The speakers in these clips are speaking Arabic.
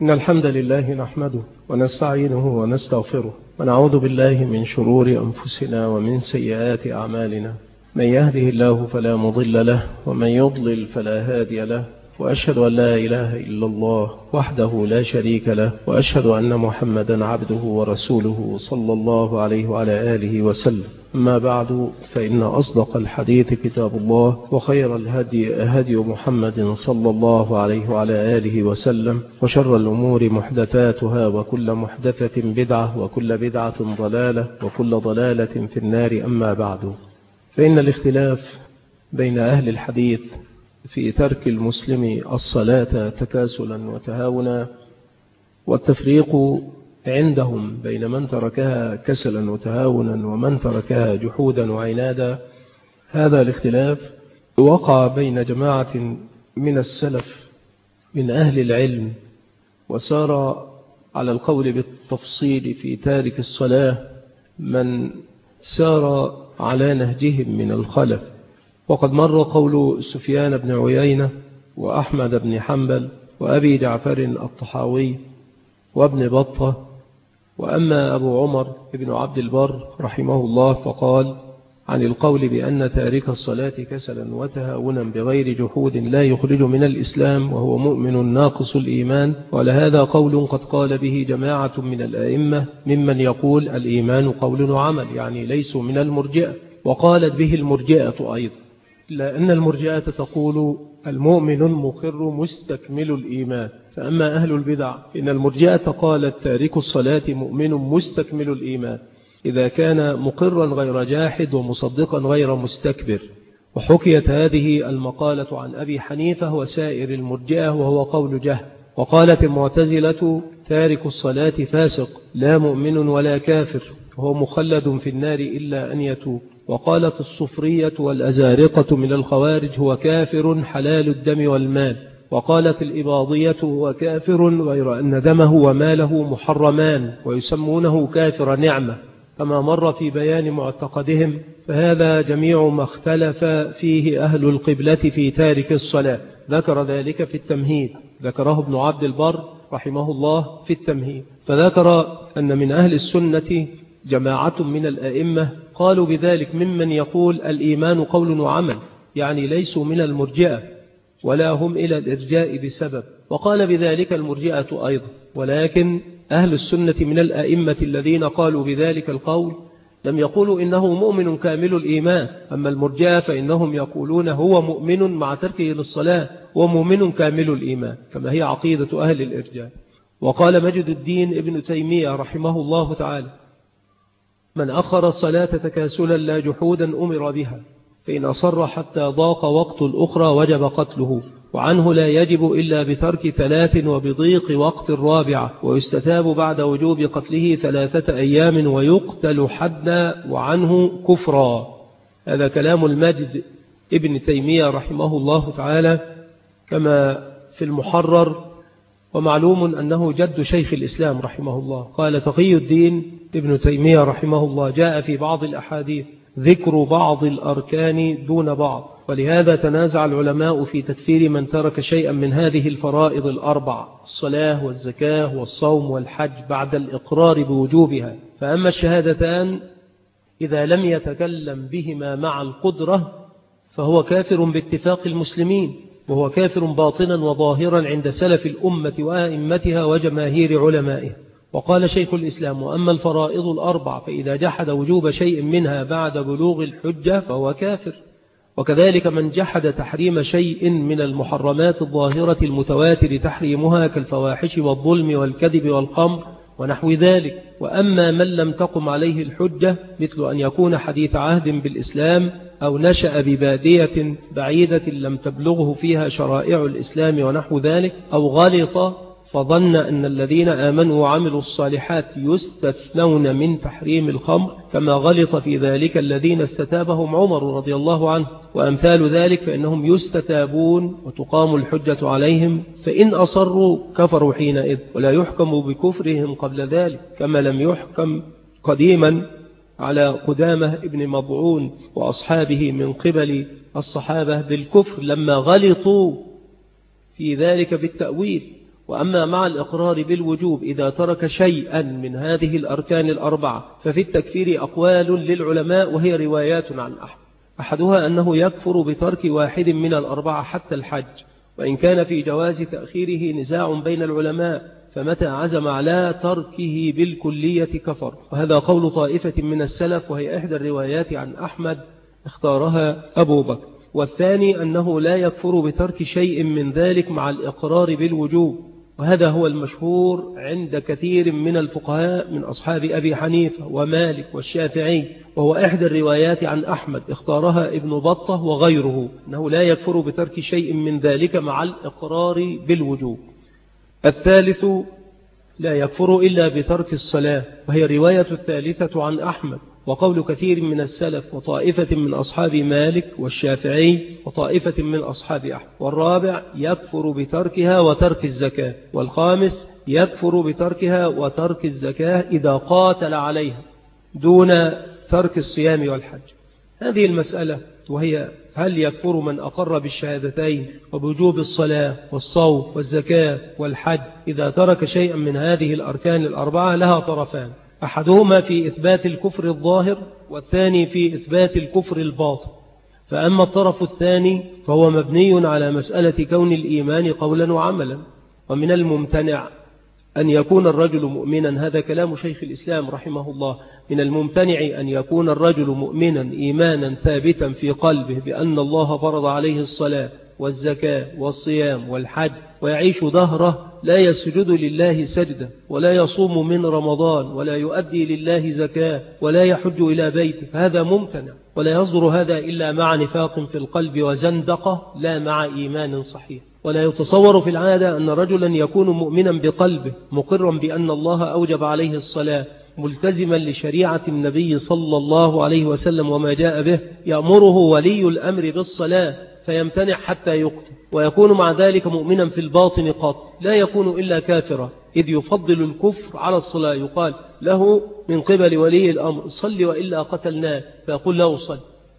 إن الحمد لله نحمده ونستعينه ونستغفره ونعوذ بالله من شرور أنفسنا ومن سيئات أعمالنا. من يهده الله فلا مضل له ومن يضلل فلا هادي له، وأشهد أن لا إله إلا الله وحده لا شريك له، وأشهد أن محمدا عبده ورسوله صلى الله عليه وعلى آله وسلم. أما بعد، فإن أصدق الحديث كتاب الله، وخير الهدي هدي محمد صلى الله عليه وعلى آله وسلم، وشر الأمور محدثاتها، وكل محدثة بدعة، وكل بدعة ضلالة، وكل ضلالة في النار. أما بعد، فإن الاختلاف بين أهل الحديث في ترك المسلم الصلاة تكاسلا وتهاونا، والتفريق عندهم بين من تركها كسلا وتهاونا ومن تركها جحودا وعنادا، هذا الاختلاف وقع بين جماعة من السلف من أهل العلم، وسار على القول بالتفصيل في تارك الصلاة من سار على نهجهم من الخلف. وقد مر قول سفيان بن عيينة وأحمد بن حنبل وأبي جعفر الطحاوي وابن بطة. وأما أبو عمر بن عبد البر رحمه الله فقال عن القول بأن تارك الصلاة كسلا وتهاونا بغير جحود لا يخرج من الإسلام وهو مؤمن ناقص الإيمان، ولهذا قول قد قال به جماعة من الأئمة ممن يقول الإيمان قول وعمل، يعني ليسوا من المرجئة، وقالت به المرجئة أيضا، لأن المرجئة تقول المؤمن مقر مستكمل الإيمان. فأما أهل البدع إن المرجئة قالت تارك الصلاة مؤمن مستكمل الإيمان إذا كان مقرا غير جاحد ومصدقا غير مستكبر. وحكيت هذه المقالة عن أبي حنيفة وسائر المرجئة وهو قول جهل. وقالت المعتزلة تارك الصلاة فاسق لا مؤمن ولا كافر، وهو مخلد في النار إلا أن يتوب. وقالت الصفرية والأزارقة من الخوارج هو كافر حلال الدم والمال. وقالت الإباضية هو كافر غير أن دمه وماله محرمان، ويسمونه كافر نعمة كما مر في بيان معتقدهم. فهذا جميع ما اختلف فيه أهل القبلة في تارك الصلاة، ذكر ذلك في التمهيد، ذكره ابن عبد البر رحمه الله في التمهيد. فذكر أن من أهل السنة جماعة من الأئمة قالوا بذلك ممن يقول الإيمان قول وعمل، يعني ليسوا من المرجئة ولا هم إلى الإرجاء بسبب. وقال بذلك المرجئة أيضا. ولكن أهل السنة من الأئمة الذين قالوا بذلك القول لم يقولوا إنه مؤمن كامل الإيمان. أما المرجئة فإنهم يقولون هو مؤمن مع تركه للصلاة ومؤمن كامل الإيمان، كما هي عقيدة أهل الإرجاء. وقال مجد الدين ابن تيمية رحمه الله تعالى من أخر الصلاة تكاسلا لا جحودا أمر بها، فإن أصر حتى ضاق وقت الأخرى وجب قتله، وعنه لا يجب إلا بترك 3 وبضيق وقت الرابعة، ويستتاب بعد وجوب قتله 3 أيام ويقتل حدا، وعنه كفرا. هذا كلام المجد ابن تيمية رحمه الله تعالى كما في المحرر. ومعلوم أنه جد شيخ الإسلام رحمه الله. قال تقي الدين ابن تيمية رحمه الله جاء في بعض الأحاديث ذكر بعض الأركان دون بعض، ولهذا تنازع العلماء في تكفير من ترك شيئا من هذه الفرائض الأربع: الصلاة والزكاة والصوم والحج، بعد الإقرار بوجوبها. فأما الشهادتان إذا لم يتكلم بهما مع القدرة فهو كافر باتفاق المسلمين، وهو كافر باطنا وظاهرا عند سلف الأمة وأئمتها وجماهير علمائها. وقال شيخ الإسلام وأما الفرائض الأربع فإذا جحد وجوب شيء منها بعد بلوغ الحجة فهو كافر. وكذلك من جحد تحريم شيء من المحرمات الظاهرة المتواتر تحريمها كالفواحش والظلم والكذب والخمر ونحو ذلك. وأما من لم تقم عليه الحجة مثل أن يكون حديث عهد بالإسلام أو نشأ ببادية بعيدة لم تبلغه فيها شرائع الإسلام ونحو ذلك، أو غلط فظن أن الذين آمنوا وعملوا الصالحات يستثنون من تحريم الخمر كما غلط في ذلك الذين استتابهم عمر رضي الله عنه وأمثال ذلك، فإنهم يستتابون وتقام الحجة عليهم، فإن أصروا كفروا حينئذ، ولا يحكم بكفرهم قبل ذلك، كما لم يحكم قديما على قدامة ابن مضعون وأصحابه من قبل الصحابة بالكفر لما غلطوا في ذلك بالتأويل. وأما مع الإقرار بالوجوب إذا ترك شيئا من هذه الأركان الأربعة ففي التكفير أقوال للعلماء وهي روايات عن أحمد. أحدها أنه يكفر بترك واحد من الأربعة حتى الحج، وإن كان في جواز تأخيره نزاع بين العلماء، فمتى عزم على تركه بالكلية كفر، وهذا قول طائفة من السلف، وهي إحدى الروايات عن أحمد اختارها أبو بكر. والثاني أنه لا يكفر بترك شيء من ذلك مع الإقرار بالوجوب، وهذا هو المشهور عند كثير من الفقهاء من أصحاب أبي حنيفة ومالك والشافعي، وهو إحدى الروايات عن أحمد اختارها ابن بطة وغيره، أنه لا يكفر بترك شيء من ذلك مع الإقرار بالوجوب. الثالث لا يكفر إلا بترك الصلاة، وهي رواية الثالثة عن أحمد وقول كثير من السلف وطائفة من أصحاب مالك والشافعي وطائفة من أصحاب أحمد. والرابع يكفر بتركها وترك الزكاة. والخامس يكفر بتركها وترك الزكاة إذا قاتل عليها دون ترك الصيام والحج. هذه المسألة وهي هل يكفر من أقر بالشهادتين وبوجوب الصلاة والصوم والزكاة والحج إذا ترك شيئا من هذه الأركان الأربعة لها طرفان، أحدهما في إثبات الكفر الظاهر والثاني في إثبات الكفر الباطن. فأما الطرف الثاني فهو مبني على مسألة كون الإيمان قولا وعملا، ومن الممتنع أن يكون الرجل مؤمنا، هذا كلام شيخ الإسلام رحمه الله، من الممتنع أن يكون الرجل مؤمنا إيمانا ثابتا في قلبه بأن الله فرض عليه الصلاة والزكاة والصيام والحج، ويعيش دهره لا يسجد لله سجدة ولا يصوم من رمضان ولا يؤدي لله زكاة ولا يحج إلى بيته، فهذا ممتنع، ولا يصدر هذا إلا مع نفاق في القلب وزندقة لا مع إيمان صحيح. ولا يتصور في العادة أن رجلا يكون مؤمنا بقلبه مقرا بأن الله أوجب عليه الصلاة ملتزما لشريعة النبي صلى الله عليه وسلم وما جاء به، يأمره ولي الأمر بالصلاة فيمتنع حتى يقتل، ويكون مع ذلك مؤمنا في الباطن قط، لا يكون إلا كافرا، إذ يفضل الكفر على الصلاة. يقال له من قبل ولي الأمر صل وإلا قتلناه، فيقول له صل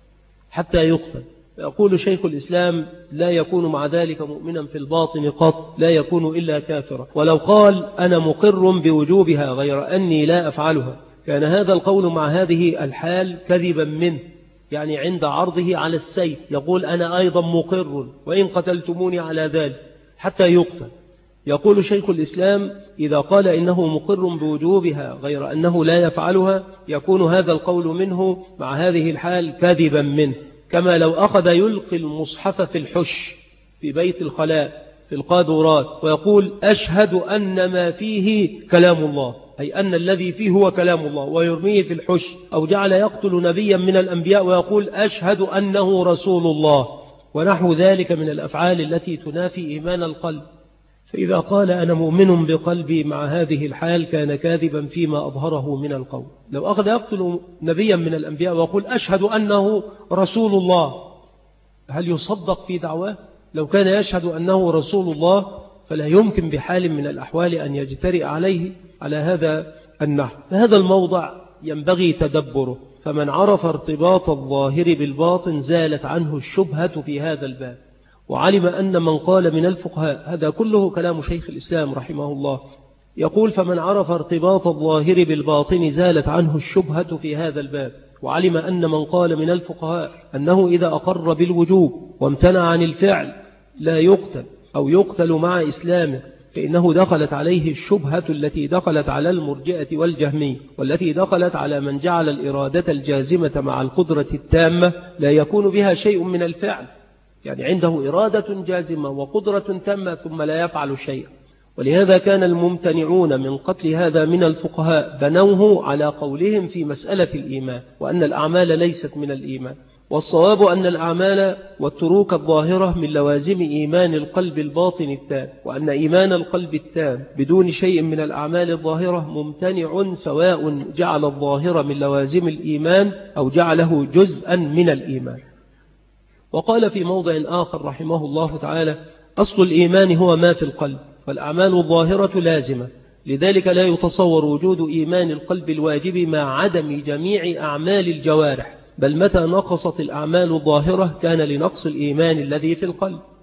حتى يقتل. يقول شيخ الإسلام لا يكون مع ذلك مؤمنا في الباطن قط، لا يكون إلا كافرا. ولو قال أنا مقر بوجوبها غير أني لا أفعلها، كان هذا القول مع هذه الحال كذبا منه، يعني عند عرضه على السيف يقول أنا أيضا مقر وإن قتلتموني على ذلك حتى يقتل. يقول شيخ الإسلام إذا قال إنه مقر بوجوبها غير أنه لا يفعلها، يكون هذا القول منه مع هذه الحال كذبا منه، كما لو أخذ يلقي المصحف في الحش في بيت الخلاء في القاذورات ويقول أشهد أن ما فيه كلام الله، أي أن الذي فيه هو كلام الله، ويرميه في الحش. أو جعل يقتل نبيا من الأنبياء ويقول أشهد أنه رسول الله، ونحو ذلك من الأفعال التي تنافي إيمان القلب. فإذا قال أنا مؤمن بقلبي مع هذه الحال كان كاذبا فيما أظهره من القول. لو أخذ يقتل نبيا من الأنبياء ويقول أشهد أنه رسول الله، هل يصدق في دعواه؟ لو كان يشهد أنه رسول الله فلا يمكن بحال من الأحوال أن يجترئ عليه على هذا النحو. فهذا الموضع ينبغي تدبره، فمن عرف ارتباط الظاهر بالباطن زالت عنه الشبهة في هذا الباب، وعلم أن من قال من الفقهاء، هذا كله كلام شيخ الإسلام رحمه الله، يقول فمن عرف ارتباط الظاهر بالباطن زالت عنه الشبهة في هذا الباب، وعلم أن من قال من الفقهاء أنه إذا أقر بالوجوب وامتنع عن الفعل لا يقتل أو يقتل مع إسلامه، فإنه دخلت عليه الشبهة التي دخلت على المرجئة والجهمية، والتي دخلت على من جعل الإرادة الجازمة مع القدرة التامة لا يكون بها شيء من الفعل، يعني عنده إرادة جازمة وقدرة تامة ثم لا يفعل شيئا. ولهذا كان الممتنعون من قتل هذا من الفقهاء بنوه على قولهم في مسألة الإيمان، وأن الأعمال ليست من الإيمان. والصواب أن الأعمال والتروك الظاهرة من لوازم إيمان القلب الباطن التام، وأن إيمان القلب التام بدون شيء من الأعمال الظاهرة ممتنع، سواء جعل الظاهر من لوازم الإيمان أو جعله جزءا من الإيمان. وقال في موضع آخر رحمه الله تعالى أصل الإيمان هو ما في القلب، والأعمال الظاهرة لازمة، لذلك لا يتصور وجود إيمان القلب الواجب مع عدم جميع أعمال الجوارح، بل متى نقصت الأعمال الظاهرة كان لنقص الإيمان الذي في القلب.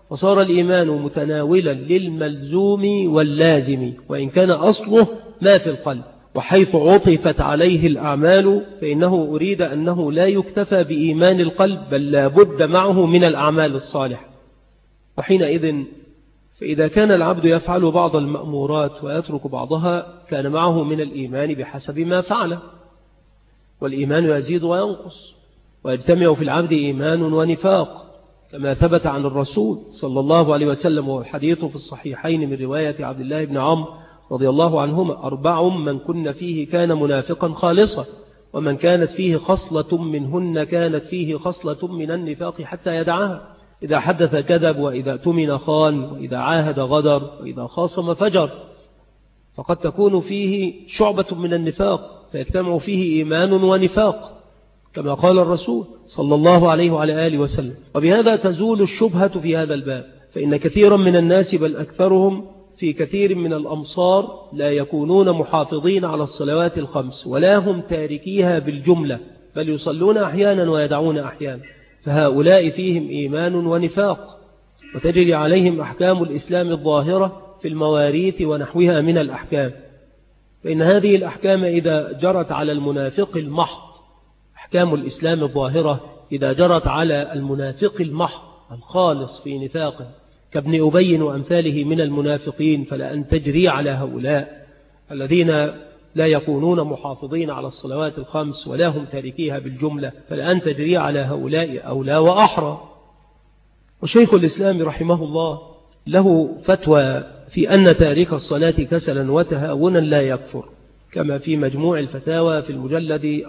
وصار الإيمان متناولا للملزوم واللازم، وإن كان أصله ما في القلب. وحيث عطفت عليه الأعمال فإنه أريد أنه لا يكتفى بإيمان القلب، بل لا بد معه من الأعمال الصالحة. وحينئذ فإذا كان العبد يفعل بعض المأمورات ويترك بعضها كان معه من الإيمان بحسب ما فعل. والإيمان يزيد وينقص، ويجتمع في العبد إيمان ونفاق، كما ثبت عن الرسول صلى الله عليه وسلم، والحديث في الصحيحين من رواية عبد الله بن عمرو رضي الله عنهما: 4 من كن فيه كان منافقا خالصا، ومن كانت فيه خصلة منهن كانت فيه خصلة من النفاق حتى يدعها: إذا حدث كذب، وإذا اؤتمن خان، وإذا عاهد غدر، وإذا خاصم فجر. فقد تكون فيه شعبة من النفاق فيجتمع فيه إيمان ونفاق، كما قال الرسول صلى الله عليه وعلى آله وسلم. وبهذا تزول الشبهة في هذا الباب، فإن كثيرا من الناس بل أكثرهم في كثير من الأمصار لا يكونون محافظين على الصلوات ال5 ولا هم تاركيها بالجملة، بل يصلون أحيانا ويدعون أحيانا، فهؤلاء فيهم إيمان ونفاق، وتجري عليهم أحكام الإسلام الظاهرة في المواريث ونحوها من الأحكام. فإن هذه الأحكام إذا جرت على المنافق المحض، أحكام الإسلام الظاهرة إذا جرت على المنافق المحض الخالص في نفاقه كابن أبي وأمثاله من المنافقين، فلأن تجري على هؤلاء الذين لا يكونون محافظين على الصلوات ال5 ولا هم تاركيها بالجملة، فلأن تجري على هؤلاء أولى وأحرى. وشيخ الإسلام رحمه الله له فتوى في أن تارك الصلاة كسلا وتهاونا لا يكفر، كما في مجموع الفتاوى في المجلد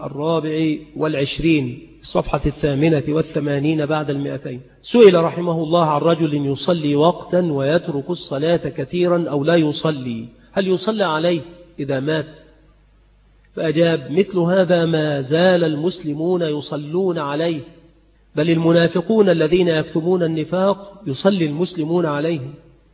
24 الصفحة 88 بعد 200. سئل رحمه الله عن رجل يصلي وقتا ويترك الصلاة كثيرا أو لا يصلي، هل يصلى عليه إذا مات؟ فأجاب: مثل هذا ما زال المسلمون يصلون عليه، بل المنافقون الذين يكتمون النفاق يصلي المسلمون عليهم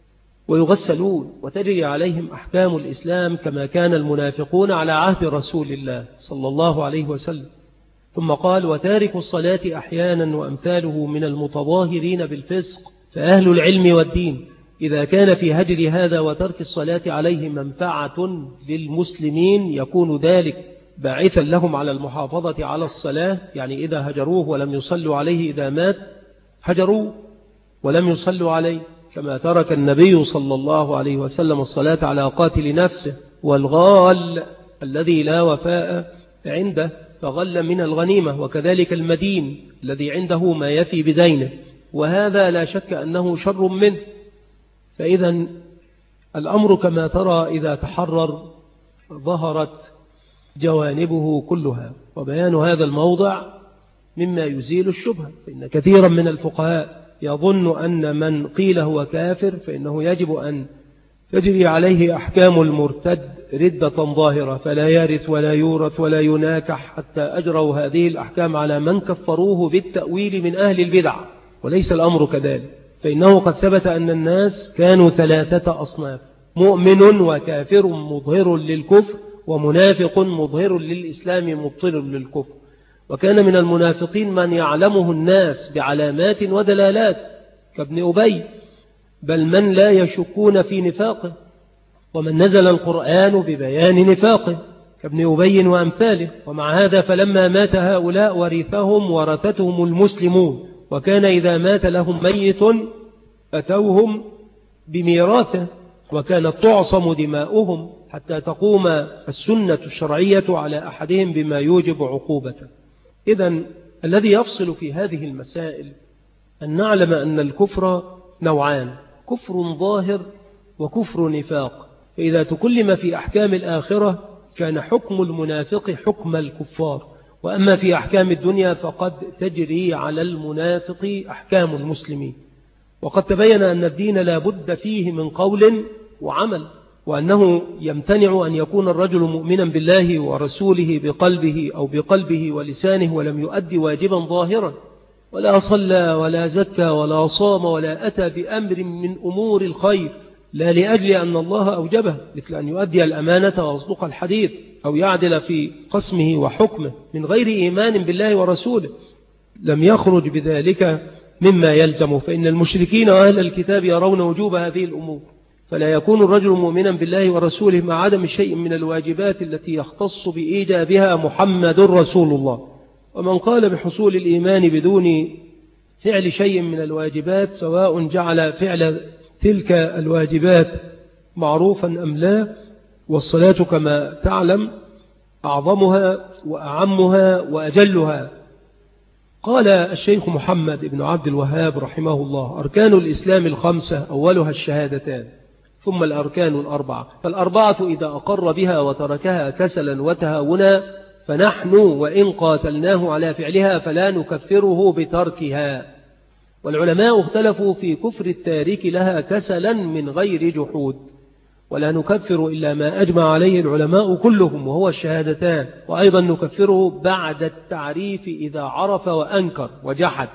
ويغسلون، وتجري عليهم أحكام الإسلام كما كان المنافقون على عهد رسول الله صلى الله عليه وسلم. ثم قال: وتارك الصلاة أحيانا وأمثاله من المتظاهرين بالفسق، فأهل العلم والدين إذا كان في هجر هذا وترك الصلاة عليه منفعة للمسلمين يكون ذلك باعثا لهم على المحافظة على الصلاة، يعني إذا هجروه ولم يصلوا عليه إذا مات هجروه ولم يصلوا عليه، كما ترك النبي صلى الله عليه وسلم الصلاة على قاتل نفسه والغال الذي لا وفاء عنده فغل من الغنيمة، وكذلك المدين الذي عنده ما يفي بدينه، وهذا لا شك أنه شر منه. فإذا الأمر كما ترى إذا تحرر ظهرت جوانبه كلها، وبيان هذا الموضع مما يزيل الشبهة. فإن كثيرا من الفقهاء يظن أن من قيل هو كافر فإنه يجب أن تجري عليه أحكام المرتد ردة ظاهرة، فلا يرث ولا يورث ولا يناكح، حتى أجروا هذه الأحكام على من كفروه بالتأويل من أهل البدع. وليس الأمر كذلك، فإنه قد ثبت أن الناس كانوا 3 أصناف: مؤمن وكافر مظهر للكفر، ومنافق مظهر للإسلام مبطل للكفر. وكان من المنافقين من يعلمه الناس بعلامات ودلالات كابن أبي، بل من لا يشكون في نفاقه، ومن نزل القرآن ببيان نفاقه كابن أبي وأمثاله. ومع هذا فلما مات هؤلاء ورثتهم المسلمون، وكان إذا مات لهم ميت أتوهم بميراثه، وكانت تعصم دماؤهم حتى تقوم السنة الشرعية على أحدهم بما يوجب عقوبته. إذن الذي يفصل في هذه المسائل أن نعلم أن الكفر نوعان: كفر ظاهر وكفر نفاق. فإذا تكلم في أحكام الآخرة كان حكم المنافق حكم الكفار، وأما في أحكام الدنيا فقد تجري على المنافق أحكام المسلمين. وقد تبين أن الدين لا بد فيه من قول وعمل، وأنه يمتنع أن يكون الرجل مؤمنا بالله ورسوله بقلبه ولسانه ولم يؤدي واجبا ظاهرا، ولا صلى ولا زكى ولا صام ولا أتى بأمر من أمور الخير، لا لأجل أن الله أوجبه، مثل أن يؤدي الأمانة ويصدق الحديث أو يعدل في قسمه وحكمه من غير إيمان بالله ورسوله، لم يخرج بذلك مما يلزمه، فإن المشركين وأهل الكتاب يرون وجوب هذه الأمور، فلا يكون الرجل مؤمنا بالله ورسوله مع عدم شيء من الواجبات التي يختص بإيجابها محمد رسول الله. ومن قال بحصول الإيمان بدون فعل شيء من الواجبات، سواء جعل فعل تلك الواجبات معروفا أم لا، والصلاة كما تعلم أعظمها وأعمها وأجلها. قال الشيخ محمد بن عبد الوهاب رحمه الله: أركان الإسلام الخمسة أولها الشهادتان، ثم الأركان الأربعة، فالأربعة إذا أقر بها وتركها كسلا وتهاونا فنحن وإن قاتلناه على فعلها فلا نكفره بتركها. والعلماء اختلفوا في كفر التارك لها كسلا من غير جحود، ولا نكفر إلا ما أجمع عليه العلماء كلهم وهو الشهادتان، وأيضا نكفره بعد التعريف إذا عرف وأنكر وجحد.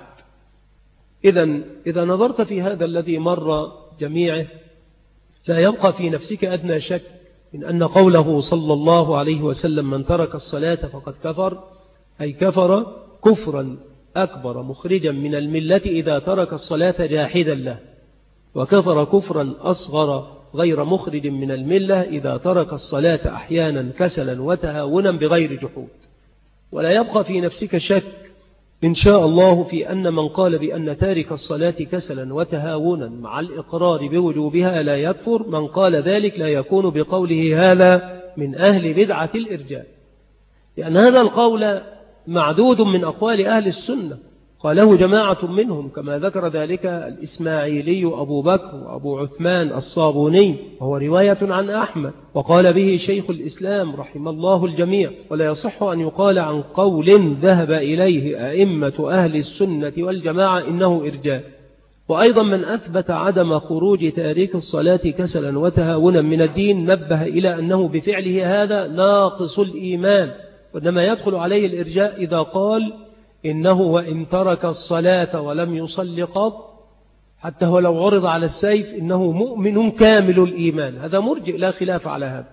إذا نظرت في هذا الذي مر جميعه لا يبقى في نفسك أدنى شك من أن قوله صلى الله عليه وسلم: من ترك الصلاة فقد كفر، أي كفر كفرا أكبر مخرجا من الملة إذا ترك الصلاة جاحدا له، وكفر كفرا أصغر غير مخرج من الملة إذا ترك الصلاة أحيانا كسلا وتهاونا بغير جحود. ولا يبقى في نفسك شك إن شاء الله في أن من قال بأن تارك الصلاة كسلا وتهاونا مع الإقرار بوجوبها لا يكفر، من قال ذلك لا يكون بقوله هذا من أهل بدعة الإرجاء، لأن هذا القول معدود من أقوال أهل السنة، قاله جماعة منهم، كما ذكر ذلك الإسماعيلي أبو بكر وأبو عثمان الصابوني، وهو رواية عن أحمد، وقال به شيخ الإسلام رحمه الله الجميع. ولا يصح أن يقال عن قول ذهب إليه أئمة أهل السنة والجماعة إنه إرجاء. وأيضا من أثبت عدم خروج تارك الصلاة كسلا وتهاونا من الدين نبه إلى أنه بفعله هذا ناقص الإيمان، وإنما يدخل عليه الإرجاء إذا قال إنه وإن ترك الصلاة ولم يصل قط حتى هو لو عرض على السيف إنه مؤمن كامل الإيمان، هذا مرجئ لا خلاف على هذا.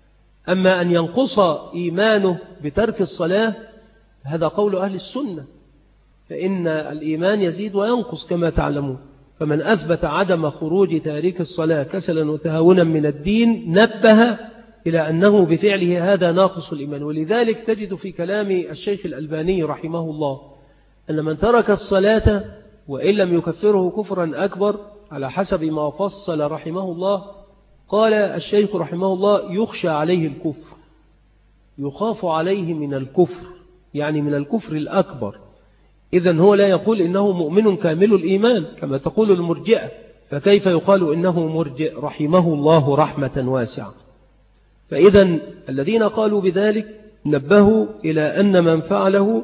أما أن ينقص إيمانه بترك الصلاة هذا قول أهل السنة، فإن الإيمان يزيد وينقص كما تعلمون. فمن أثبت عدم خروج تارك الصلاة كسلا وتهاونا من الدين نبه إلى أنه بفعله هذا ناقص الإيمان. ولذلك تجد في كلام الشيخ الألباني رحمه الله أن من ترك الصلاة وإن لم يكفره كفرا أكبر على حسب ما فصل رحمه الله، قال الشيخ رحمه الله: يخشى عليه الكفر، يخاف عليه من الكفر، يعني من الكفر الأكبر. إذن هو لا يقول إنه مؤمن كامل الإيمان كما تقول المرجئة، فكيف يقال إنه مرجئ رحمه الله رحمة واسعة؟ فإذا الذين قالوا بذلك نبهوا إلى أن من فعله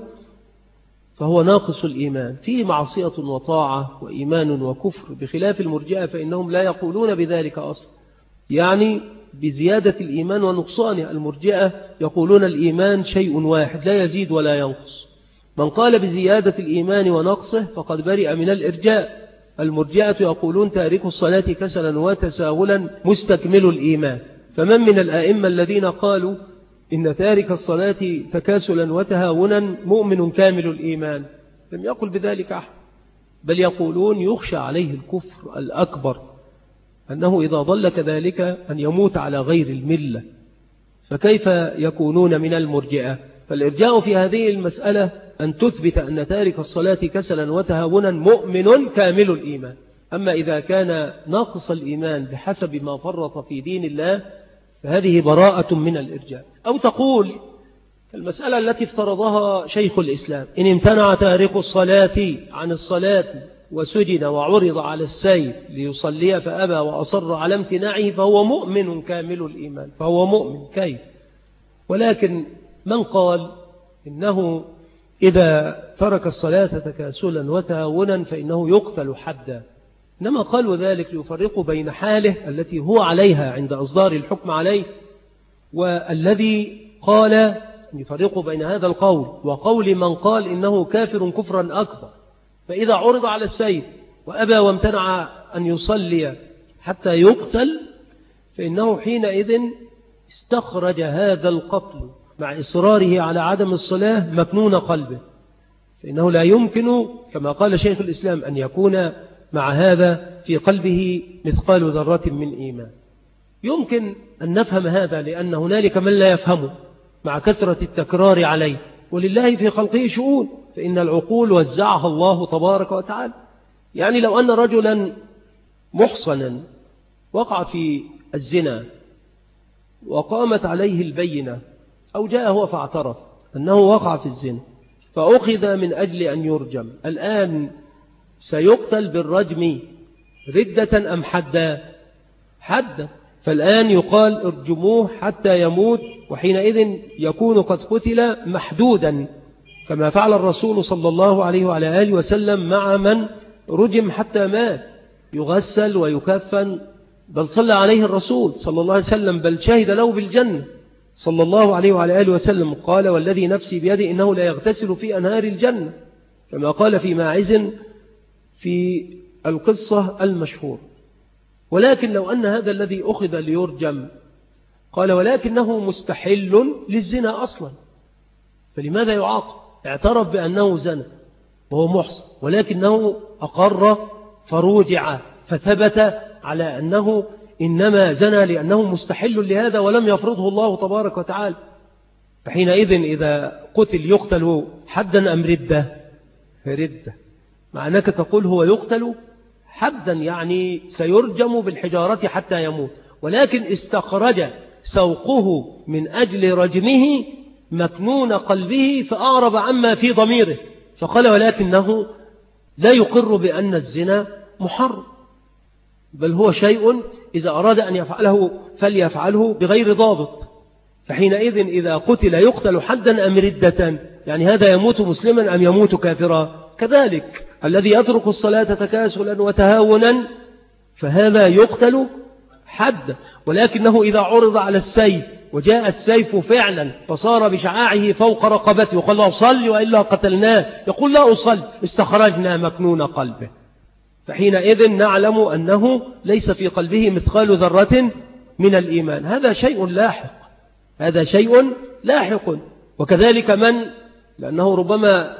فهو ناقص الإيمان، فيه معصية وطاعة وإيمان وكفر، بخلاف المرجئة فإنهم لا يقولون بذلك أصلا، يعني بزيادة الإيمان ونقصانه. المرجئة يقولون الإيمان شيء واحد لا يزيد ولا ينقص. من قال بزيادة الإيمان ونقصه فقد برئ من الإرجاء. المرجئة يقولون تارك الصلاة كسلا وتساهلا مستكمل الإيمان. فمن من الآئمة الذين قالوا إن تارك الصلاة تكاسلا وتهاونا مؤمن كامل الإيمان؟ لم يقل بذلك أحد، بل يقولون يخشى عليه الكفر الأكبر، أنه إذا ضل كذلك أن يموت على غير الملة. فكيف يكونون من المرجئة؟ فالإرجاء في هذه المسألة أن تثبت أن تارك الصلاة كسلا وتهاونا مؤمن كامل الإيمان. أما إذا كان ناقص الإيمان بحسب ما فرط في دين الله فهذه براءة من الإرجاء. أو تقول المسألة التي افترضها شيخ الإسلام: إن امتنع تارك الصلاة عن الصلاة وسجن وعرض على السيف ليصلي فأبى وأصر على امتناعه فهو مؤمن كامل الإيمان، فهو مؤمن. كيف؟ ولكن من قال إنه إذا ترك الصلاة تكاسلا وتهاونا فإنه يقتل حدا، إنما قالوا ذلك ليفرقوا بين حاله التي هو عليها عند إصدار الحكم عليه، والذي قال يفرقوا بين هذا القول وقول من قال إنه كافر كفرا أكبر، فإذا عرض على السيف وأبى وامتنع أن يصلي حتى يقتل فإنه حينئذ استخرج هذا القتل مع إصراره على عدم الصلاة مكنون قلبه، فإنه لا يمكن كما قال شيخ الإسلام أن يكون مع هذا في قلبه مثقال ذرة من إيمان. يمكن أن نفهم هذا لأن هنالك من لا يفهمه مع كثرة التكرار عليه، ولله في خلقه شؤون، فإن العقول وزعها الله تبارك وتعالى. يعني لو أن رجلا محصنا وقع في الزنا وقامت عليه البينة أو جاء هو فاعترف أنه وقع في الزنا فأخذ من أجل أن يرجم، الآن سيقتل بالرجم ردة أم حدا؟ حدا. فالآن يقال ارجموه حتى يموت، وحينئذ يكون قد قتل محدودا كما فعل الرسول صلى الله عليه وعلى آله وسلم مع من رجم حتى مات، يغسل ويكفن، بل صلى عليه الرسول صلى الله عليه وسلم بل شهد له بالجنة صلى الله عليه وعلى آله وسلم، قال والذي نفسي بيده إنه لا يغتسل في أنهار الجنة، كما قال في ماعز في القصة المشهور. ولكن لو أن هذا الذي أخذ ليرجم قال ولكنه مستحل للزنا أصلا، فلماذا يعاقب؟ اعترف بأنه زنى وهو محصن، ولكنه أقر فروجع فثبت على أنه إنما زنى لأنه مستحل لهذا ولم يفرضه الله تبارك وتعالى. فحينئذ إذا قتل يقتل حدا أم ردة؟ ردة. مع أنك تقول هو يقتل حدا يعني سيرجم بالحجارة حتى يموت، ولكن استخرج سوقه من أجل رجمه مكنون قلبه فأعرب عما في ضميره، فقال ولكنه لا يقر بأن الزنا محرم، بل هو شيء إذا أراد أن يفعله فليفعله بغير ضابط. فحينئذ إذا قتل يقتل حدا أم ردة؟ يعني هذا يموت مسلما أم يموت كافرا؟ كذلك الذي يترك الصلاة تكاسلا وتهاونا فهذا يقتل حدا، ولكنه إذا عرض على السيف وجاء السيف فعلا فصار بشعاعه فوق رقبته يقول له صل وإلا قتلناه، يقول لا أصل، استخرجنا مكنون قلبه، فحينئذ نعلم أنه ليس في قلبه مثقال ذرة من الإيمان. هذا شيء لاحق، هذا شيء لاحق. وكذلك من، لأنه ربما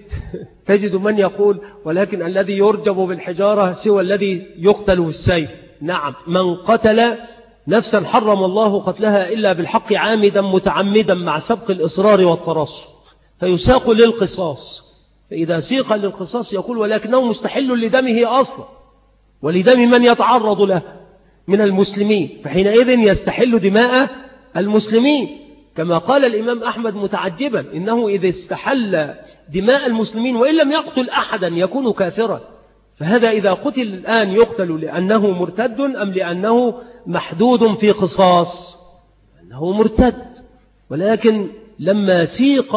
تجد من يقول ولكن الذي يرجم بالحجارة سوى الذي يقتل بالسيف. نعم، من قتل نفسا حرم الله قتلها إلا بالحق عامدا متعمدا مع سبق الإصرار والترصد فيساق للقصاص، فإذا سيق للقصاص يقول ولكنه مستحل لدمه أصلا ولدم من يتعرض له من المسلمين، فحينئذ يستحل دماء المسلمين، كما قال الإمام أحمد متعجبا إنه إذا استحل دماء المسلمين وإن لم يقتل أحدا يكون كافرا. فهذا إذا قتل الآن يقتل لأنه مرتد أم لأنه محدود في قصاص؟ أنه مرتد. ولكن لما سيق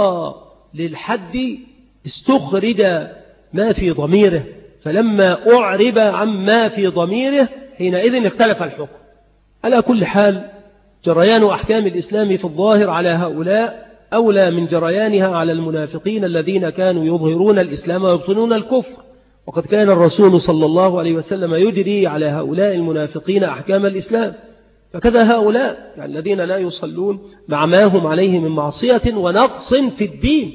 للحد استخرج ما في ضميره، فلما أعرب عما في ضميره حينئذ اختلف الحكم. على كل حال جريان أحكام الإسلام في الظاهر على هؤلاء أولى من جريانها على المنافقين الذين كانوا يظهرون الإسلام ويبطنون الكفر، وقد كان الرسول صلى الله عليه وسلم يجري على هؤلاء المنافقين أحكام الإسلام. فكذا هؤلاء يعني الذين لا يصلون مع ما هم عليه من معصية ونقص في الدين.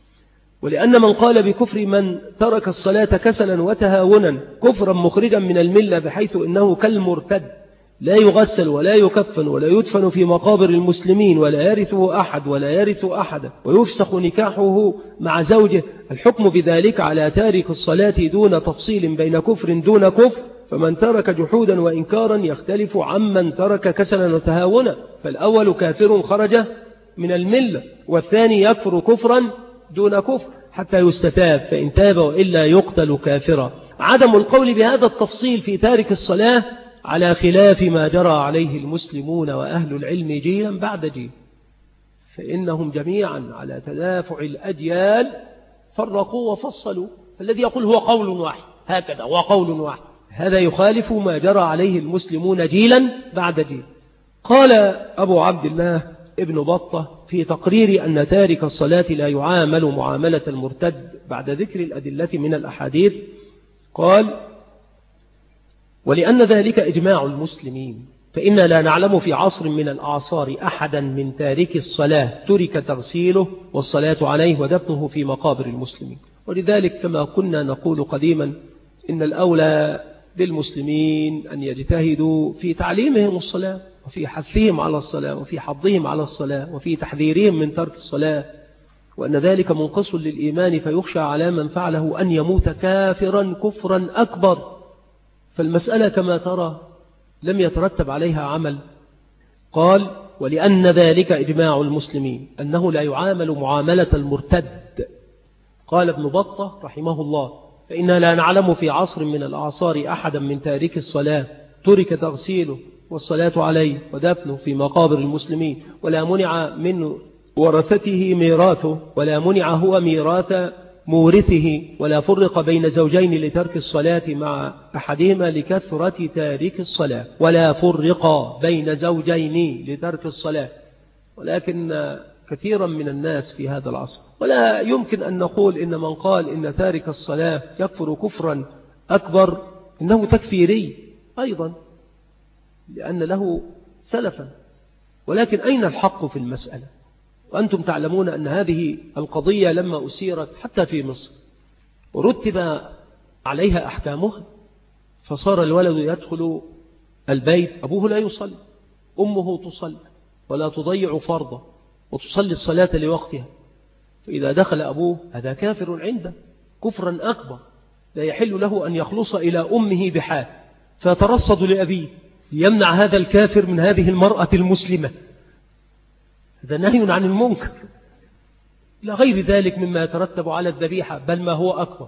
ولأن من قال بكفر من ترك الصلاة كسلا وتهاونا كفرا مخرجا من الملة بحيث إنه كالمرتد لا يغسل ولا يكفن ولا يدفن في مقابر المسلمين ولا يرثه أحد ولا يرث أحدا ويفسخ نكاحه مع زوجه، الحكم بذلك على تارك الصلاة دون تفصيل بين كفر دون كفر. فمن ترك جحودا وإنكارا يختلف عمن ترك كسلا وتهاونا، فالأول كافر خرج من الملة، والثاني يكفر كفرا دون كفر حتى يستتاب، فإن تاب وإلا يقتل كافرا. عدم القول بهذا التفصيل في تارك الصلاة على خلاف ما جرى عليه المسلمون وأهل العلم جيلا بعد جيل، فإنهم جميعا على تدافع الأجيال فرقوا وفصلوا. الذي يقول هو قول واحد هكذا هو قول واحد، هذا يخالف ما جرى عليه المسلمون جيلا بعد جيل. قال أبو عبد الله ابن بطة في تقرير أن تارك الصلاة لا يعامل معاملة المرتد بعد ذكر الأدلة من الأحاديث، قال ولأن ذلك إجماع المسلمين فإنا لا نعلم في عصر من الأعصار أحدا من تارك الصلاة ترك تغسيله والصلاة عليه ودفنه في مقابر المسلمين، ولذلك كما كنا نقول قديما إن الأولى بالمسلمين أن يجتهدوا في تعليمهم الصلاة وفي حثهم على الصلاة وفي حضهم على الصلاة وفي تحذيرهم من ترك الصلاة، وأن ذلك منقص للإيمان فيخشى على من فعله أن يموت كافرا كفرا أكبر. فالمسألة كما ترى لم يترتب عليها عمل. قال ولأن ذلك إجماع المسلمين أنه لا يعامل معاملة المرتد. قال ابن بطة رحمه الله فإنا لا نعلم في عصر من الأعصار أحدا من تارك الصلاة ترك تغسيله والصلاة عليه ودفنه في مقابر المسلمين ولا منع من ورثته ميراثه ولا منع هو ميراث مورثه ولا فرق بين زوجين لترك الصلاة مع أحدهما لكثرة تارك الصلاة ولا فرق بين زوجين لترك الصلاة. ولكن كثيرا من الناس في هذا العصر ولا يمكن أن نقول إن من قال إن تارك الصلاة يكفر كفرا أكبر إنه تكفيري أيضا لأن له سلفا. ولكن أين الحق في المسألة؟ وأنتم تعلمون أن هذه القضية لما أسيرت حتى في مصر ورتب عليها أحكامها فصار الولد يدخل البيت أبوه لا يصلي أمه تصلي ولا تضيع فرضه وتصلي الصلاة لوقتها، فإذا دخل أبوه هذا كافر عنده كفرا أكبر لا يحل له أن يخلص إلى أمه بحال، فيترصد لأبيه ليمنع هذا الكافر من هذه المرأة المسلمة. هذا نهي عن المنكر لا غير ذلك مما يترتب على الذبيحة بل ما هو أكبر،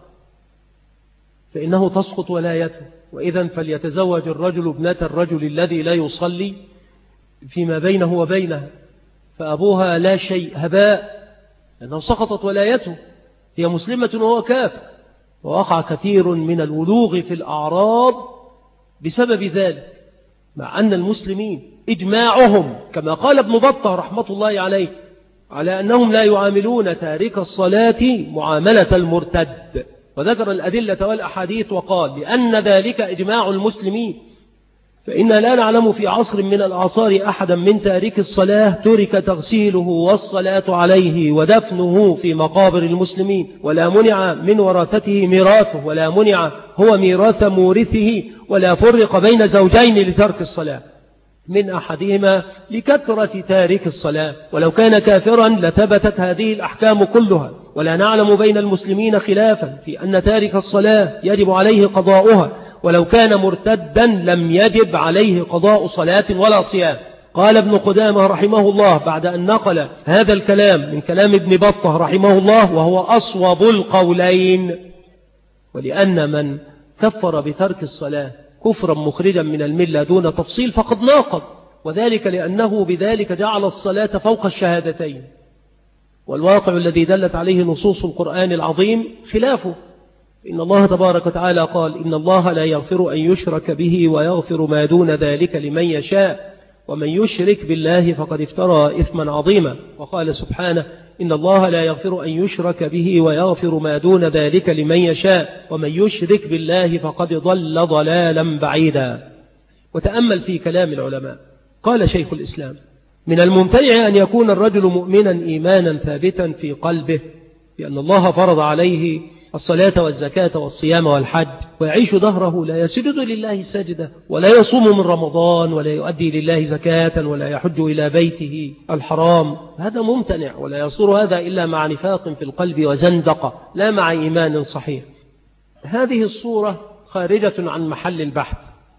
فإنه تسقط ولايته. وإذا فليتزوج الرجل ابنة الرجل الذي لا يصلي فيما بينه وبينها، فأبوها لا شيء هباء لأنه سقطت ولايته، هي مسلمة وهو كافر. ووقع كثير من الولوغ في الأعراض بسبب ذلك، مع أن المسلمين إجماعهم كما قال ابن بطة رحمة الله عليه على أنهم لا يعاملون تارك الصلاة معاملة المرتد، وذكر الأدلة والأحاديث وقال لأن ذلك إجماع المسلمين فإنا لا نعلم في عصر من الأعصار أحدا من تارك الصلاة ترك تغسيله والصلاة عليه ودفنه في مقابر المسلمين ولا منع من ورثته ميراثه ولا منع هو ميراث مورثه ولا فرق بين زوجين لترك الصلاة من أحدهما لكثرة تارك الصلاة، ولو كان كافرا لثبتت هذه الأحكام كلها. ولا نعلم بين المسلمين خلافا في أن تارك الصلاة يجب عليه قضاؤها، ولو كان مرتدا لم يجب عليه قضاء صلاة ولا صيام. قال ابن قدامة رحمه الله بعد أن نقل هذا الكلام من كلام ابن بطة رحمه الله وهو أصوب القولين، ولأن من كفر بترك الصلاة كفرا مخرجا من الملة دون تفصيل فقد ناقض، وذلك لأنه بذلك جعل الصلاة فوق الشهادتين، والواقع الذي دلت عليه نصوص القرآن العظيم خلافه. إن الله تبارك وتعالى قال إن الله لا يغفر أن يشرك به ويغفر ما دون ذلك لمن يشاء ومن يشرك بالله فقد افترى إثما عظيما. وقال سبحانه إن الله لا يغفر أن يشرك به ويغفر ما دون ذلك لمن يشاء ومن يشرك بالله فقد ضل ضلالا بعيدا. وتأمل في كلام العلماء. قال شيخ الإسلام من الممتنع أن يكون الرجل مؤمنا إيمانا ثابتا في قلبه بأن الله فرض عليه الصلاة والزكاة والصيام والحج ويعيش دهره لا يسجد لله سجدة ولا يصوم من رمضان ولا يؤدي لله زكاة ولا يحج إلى بيته الحرام، هذا ممتنع ولا يصير هذا إلا مع نفاق في القلب وزندقة لا مع إيمان صحيح. هذه الصورة خارجة عن محل البحث،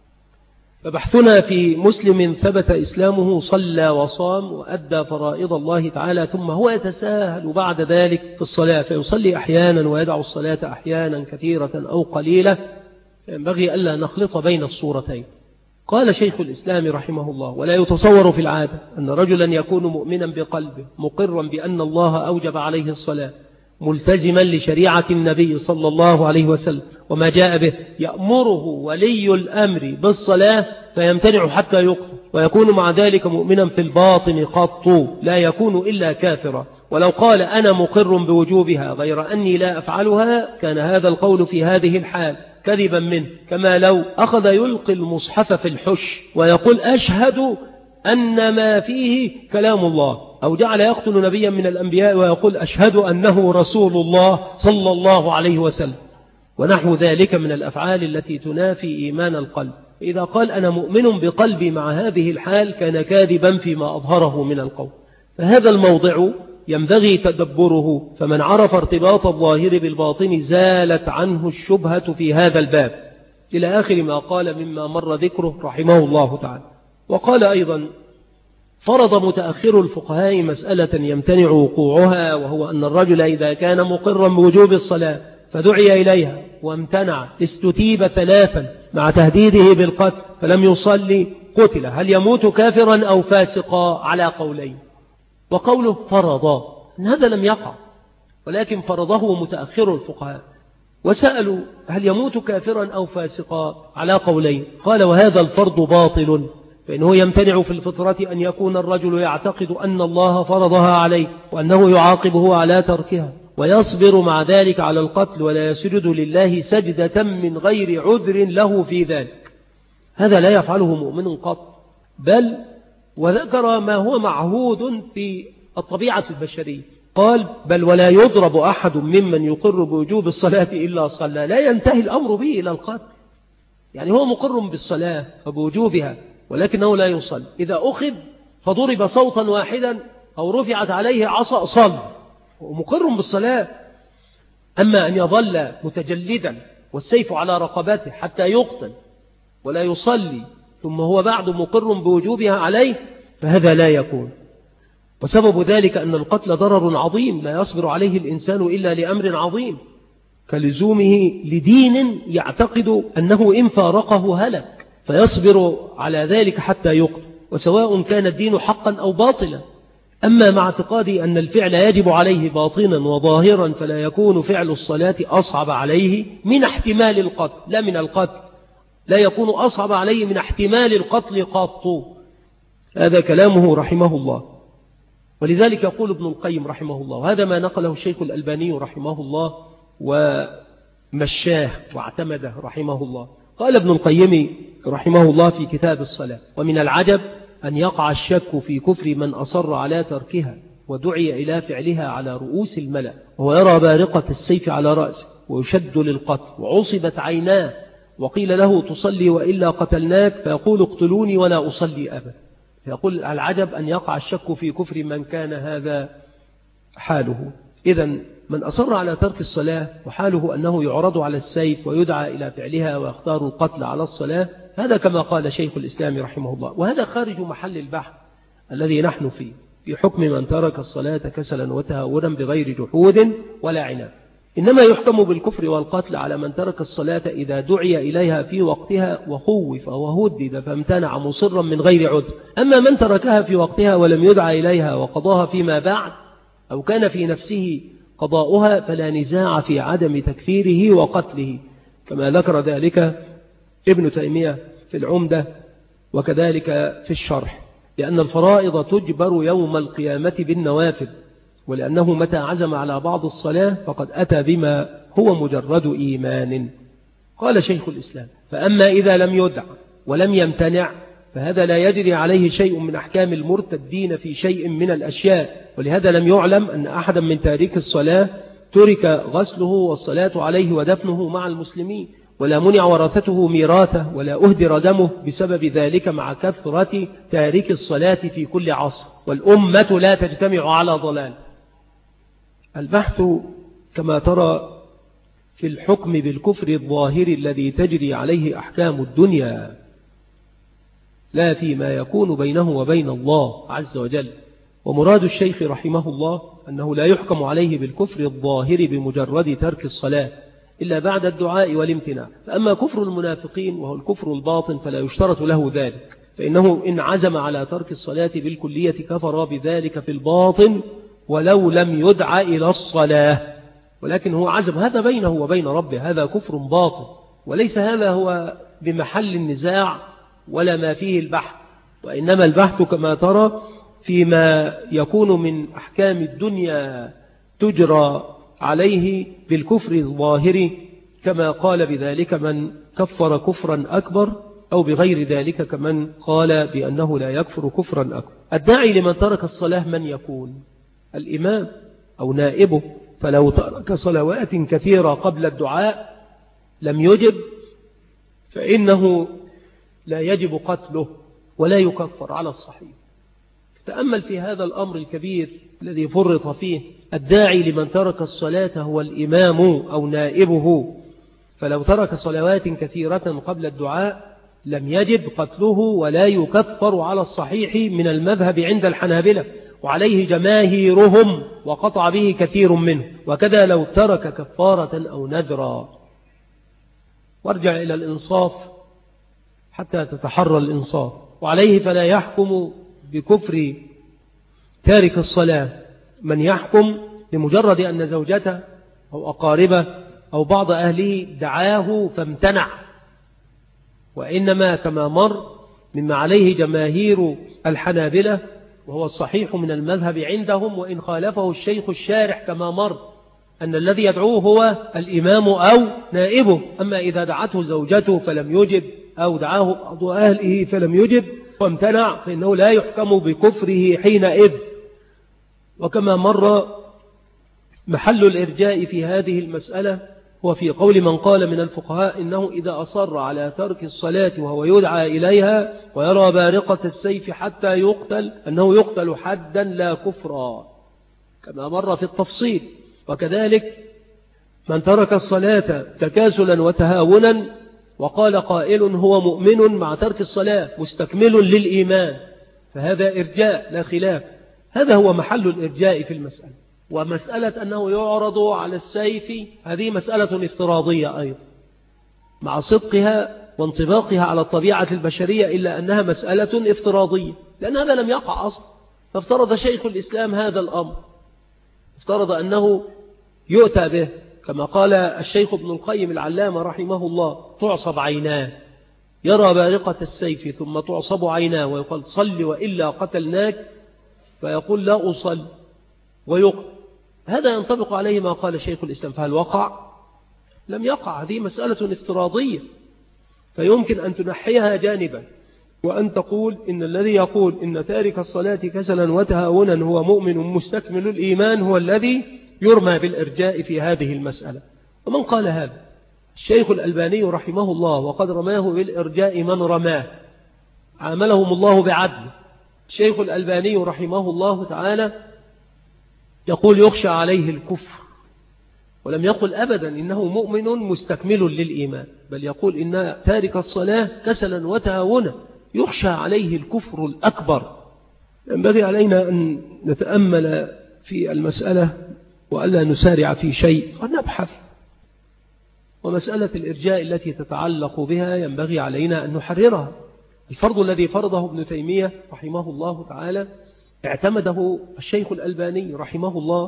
فبحثنا في مسلم ثبت إسلامه صلى وصام وأدى فرائض الله تعالى ثم هو يتساهل بعد ذلك في الصلاة فيصلي أحيانا ويدع الصلاة أحيانا كثيرة أو قليلة، ينبغي ألا نخلط بين الصورتين. قال شيخ الإسلام رحمه الله ولا يتصور في العادة أن رجلا يكون مؤمنا بقلبه مقرا بأن الله أوجب عليه الصلاة ملتزما لشريعة النبي صلى الله عليه وسلم وما جاء به يأمره ولي الأمر بالصلاة فيمتنع حتى يقتل ويكون مع ذلك مؤمنا في الباطن قط لا يكون إلا كافرا، ولو قال أنا مقر بوجوبها غير أني لا أفعلها كان هذا القول في هذه الحال كذبا منه، كما لو أخذ يلقي المصحف في الحش ويقول أشهد أن ما فيه كلام الله، أو جعل يقتل نبيا من الأنبياء ويقول أشهد أنه رسول الله صلى الله عليه وسلم، ونحو ذلك من الأفعال التي تنافي إيمان القلب. إذا قال أنا مؤمن بقلبي مع هذه الحال كان كاذبا فيما أظهره من القول. فهذا الموضع ينبغي تدبره، فمن عرف ارتباط الظاهر بالباطن زالت عنه الشبهة في هذا الباب، إلى آخر ما قال مما مر ذكره رحمه الله تعالى. وقال أيضا فرض متأخر الفقهاء مسألة يمتنع وقوعها، وهو أن الرجل إذا كان مقرا بوجوب الصلاة فدعي إليها وامتنع استتيب 3 مع تهديده بالقتل فلم يصلي قتل، هل يموت كافرا أو فاسقا؟ على قولين. وقوله فرض إن هذا لم يقع، ولكن فرضه متأخر الفقهاء، وسألوا هل يموت كافرا أو فاسقا؟ على قولين. قال وهذا الفرض باطل، فإنه يمتنع في الفطرة أن يكون الرجل يعتقد أن الله فرضها عليه وأنه يعاقبه على تركها، ويصبر مع ذلك على القتل ولا يسجد لله سجدة من غير عذر له في ذلك. هذا لا يفعله مؤمن قط، بل وذكر ما هو معهود في الطبيعة البشرية. قال بل ولا يضرب أحد ممن يقر بوجوب الصلاة إلا صلى، لا ينتهي الأمر به إلى القتل. يعني هو مقر بالصلاة وبوجوبها ولكنه لا يصلي، إذا أخذ فضرب صوتا واحدا أو رفعت عليه عصا صلى، ومقر بالصلاة. أما أن يظل متجلدا والسيف على رقبته حتى يقتل ولا يصلي ثم هو بعد مقر بوجوبها عليه، فهذا لا يكون. وسبب ذلك أن القتل ضرر عظيم لا يصبر عليه الإنسان إلا لأمر عظيم، كلزومه لدين يعتقد أنه إن فارقه هلك، فيصبر على ذلك حتى يقتل، وسواء كان الدين حقا أو باطلا. أما مع اعتقادي أن الفعل يجب عليه باطنا وظاهرا فلا يكون فعل الصلاة أصعب عليه من احتمال القتل، لا من القتل، لا يكون أصعب عليه من احتمال القتل قط. هذا كلامه رحمه الله. ولذلك يقول ابن القيم رحمه الله، وهذا ما نقله الشيخ الألباني رحمه الله ومشاه واعتمده رحمه الله. قال ابن القيم رحمه الله في كتاب الصلاة: ومن العجب أن يقع الشك في كفر من أصر على تركها ودعي إلى فعلها على رؤوس الملأ، وهو يرى بارقة السيف على رأسه ويشد للقتل وعصبت عيناه وقيل له تصلي وإلا قتلناك، فيقول اقتلوني ولا أصلي أبدا. فيقول العجب أن يقع الشك في كفر من كان هذا حاله. إذن من أصر على ترك الصلاة وحاله أنه يعرض على السيف ويدعى إلى فعلها ويختار القتل على الصلاة، هذا كما قال شيخ الإسلام رحمه الله. وهذا خارج محل البحث الذي نحن فيه في حكم من ترك الصلاة كسلا وتهاونا بغير جحود ولا عناد. إنما يحكم بالكفر والقتل على من ترك الصلاة إذا دعي إليها في وقتها وخوف وهدد فامتنع مصرا من غير عذر. أما من تركها في وقتها ولم يدعى إليها وقضاها فيما بعد أو كان في نفسه قضاؤها فلا نزاع في عدم تكفيره وقتله، كما ذكر ذلك ابن تيمية في العمدة وكذلك في الشرح، لأن الفرائض تجبر يوم القيامة بالنوافل، ولأنه متى عزم على بعض الصلاة فقد أتى بما هو مجرد إيمان. قال شيخ الإسلام: فأما إذا لم يدع ولم يمتنع فهذا لا يجري عليه شيء من أحكام المرتدين في شيء من الأشياء، ولهذا لم يعلم أن أحدا من تارك الصلاة ترك غسله والصلاة عليه ودفنه مع المسلمين، ولا منع ورثته ميراثه ولا أهدر دمه بسبب ذلك، مع كثرة تارك الصلاة في كل عصر، والأمة لا تجتمع على ضلال. البحث كما ترى في الحكم بالكفر الظاهر الذي تجري عليه أحكام الدنيا، لا فيما يكون بينه وبين الله عز وجل. ومراد الشيخ رحمه الله أنه لا يحكم عليه بالكفر الظاهر بمجرد ترك الصلاة إلا بعد الدعاء والامتناع. فأما كفر المنافقين وهو الكفر الباطن فلا يشترط له ذلك، فإنه إن عزم على ترك الصلاة بالكلية كفر بذلك في الباطن ولو لم يدع إلى الصلاة، ولكن هو عزم، هذا بينه وبين ربه، هذا كفر باطن، وليس هذا هو بمحل النزاع ولا ما فيه البحث، وإنما البحث كما ترى فيما يكون من أحكام الدنيا تجرى عليه بالكفر الظاهر، كما قال بذلك من كفر كفرا أكبر أو بغير ذلك كمن قال بأنه لا يكفر كفرا أكبر. الداعي لمن ترك الصلاة من يكون؟ الإمام أو نائبه، فلو ترك صلوات كثيرة قبل الدعاء لم يجب فإنه لا يجب قتله ولا يكفر على الصحيح. تأمل في هذا الأمر الكبير الذي فرط فيه. الداعي لمن ترك الصلاة هو الإمام أو نائبه، فلو ترك صلوات كثيرة قبل الدعاء لم يجب قتله ولا يكفر على الصحيح من المذهب عند الحنابلة، وعليه جماهيرهم وقطع به كثير منه، وكذا لو ترك كفارة أو نذرا. وارجع إلى الإنصاف حتى تتحرى الإنصاف. وعليه فلا يحكم بكفر تارك الصلاة من يحكم لمجرد أن زوجته أو أقاربه أو بعض أهله دعاه فامتنع، وإنما كما مر مما عليه جماهير الحنابلة وهو الصحيح من المذهب عندهم، وإن خالفه الشيخ الشارح كما مر أن الذي يدعوه هو الإمام أو نائبه. أما إذا دعته زوجته فلم يجب أو دعاه بعض أهله فلم يجب وامتنع فإنه لا يحكم بكفره حينئذ. وكما مر محل الإرجاء في هذه المسألة هو في قول من قال من الفقهاء إنه إذا أصر على ترك الصلاة وهو يدعى إليها ويرى بارقة السيف حتى يقتل أنه يقتل حدا لا كفرا كما مر في التفصيل. وكذلك من ترك الصلاة تكاسلا وتهاونا وقال قائل هو مؤمن مع ترك الصلاة مستكمل للإيمان فهذا إرجاء لا خلاف. هذا هو محل الإرجاء في المسألة. ومسألة أنه يعرض على السيف هذه مسألة افتراضية أيضا مع صدقها وانطباقها على الطبيعة البشرية، إلا أنها مسألة افتراضية لأن هذا لم يقع أصلا. فافترض شيخ الإسلام هذا الأمر، افترض أنه يؤتى به كما قال الشيخ ابن القيم العلامة رحمه الله تعصب عيناه، يرى بارقة السيف ثم تعصب عيناه ويقول صل وإلا قتلناك فيقول لا أصل ويقتل. هذا ينطبق عليه ما قال شيخ الإسلام. فهل وقع؟ لم يقع. هذه مسألة افتراضية فيمكن أن تنحيها جانبا وأن تقول إن الذي يقول إن تارك الصلاة كسلا وتهاونا هو مؤمن مستكمل الإيمان هو الذي يرمى بالإرجاء في هذه المسألة. ومن قال هذا؟ الشيخ الألباني رحمه الله، وقد رماه بالإرجاء من رماه عاملهم الله بعدل. الشيخ الألباني رحمه الله تعالى يقول يخشى عليه الكفر، ولم يقل أبدا إنه مؤمن مستكمل للإيمان، بل يقول إن تارك الصلاة كسلا وتهاونا يخشى عليه الكفر الأكبر. ينبغي علينا أن نتأمل في المسألة وألا نسارع في شيء ونبحث. ومسألة الإرجاء التي تتعلق بها ينبغي علينا أن نحررها. الفرض الذي فرضه ابن تيمية رحمه الله تعالى اعتمده الشيخ الألباني رحمه الله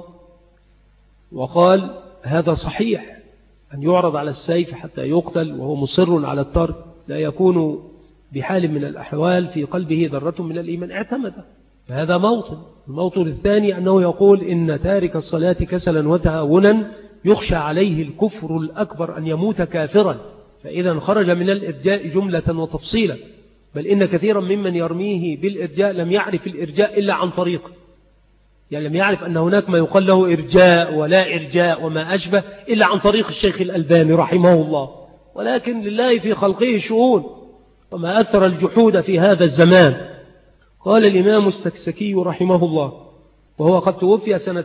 وقال هذا صحيح أن يعرض على السيف حتى يقتل وهو مصر على الترك لا يكون بحال من الأحوال في قلبه ذرة من الإيمان، اعتمده. فهذا موطن. الموطن الثاني أنه يقول إن تارك الصلاة كسلا وتهاونا يخشى عليه الكفر الأكبر أن يموت كافرا، فإذا خرج من الإرجاء جملة وتفصيلا. بل إن كثيرا ممن يرميه بالإرجاء لم يعرف الإرجاء إلا عن طريقه، يعني لم يعرف أن هناك ما يقال له إرجاء ولا إرجاء وما أشبه إلا عن طريق الشيخ الألباني رحمه الله. ولكن لله في خلقه شؤون، وما أثر الجحود في هذا الزمان. قال الإمام السكسكي رحمه الله وهو قد توفي سنة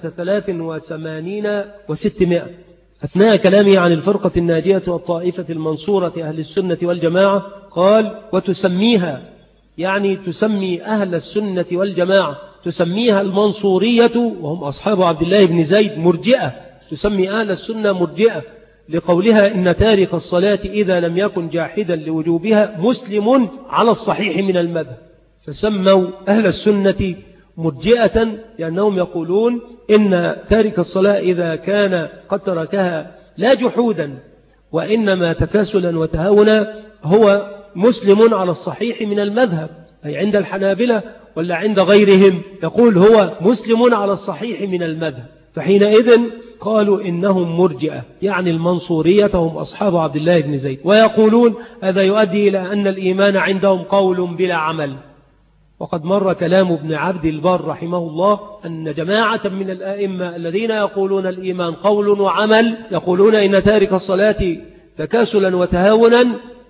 83 و600 أثناء كلامه عن الفرقة الناجية والطائفة المنصورة أهل السنة والجماعة، قال وتسميها، يعني تسمي أهل السنة والجماعة تسميها المنصورية وهم أصحاب عبد الله بن زيد مرجئة، تسمي أهل السنة مرجئة لقولها إن تارك الصلاة إذا لم يكن جاحدا لوجوبها مسلم على الصحيح من المذهب. فسموا أهل السنة مرجئة لأنهم يقولون إن تارك الصلاة إذا كان قد تركها لا جحودا وإنما تكاسلا وتهاونا هو مسلم على الصحيح من المذهب، أي عند الحنابلة ولا عند غيرهم يقول هو مسلم على الصحيح من المذهب. فحينئذ قالوا إنهم مرجئة، يعني المنصورية هم أصحاب عبد الله بن زيد، ويقولون هذا يؤدي إلى أن الإيمان عندهم قول بلا عمل. وقد مر كلام ابن عبد البر رحمه الله أن جماعة من الآئمة الذين يقولون الإيمان قول وعمل يقولون إن تارك الصلاة تكاسلا وتهاونا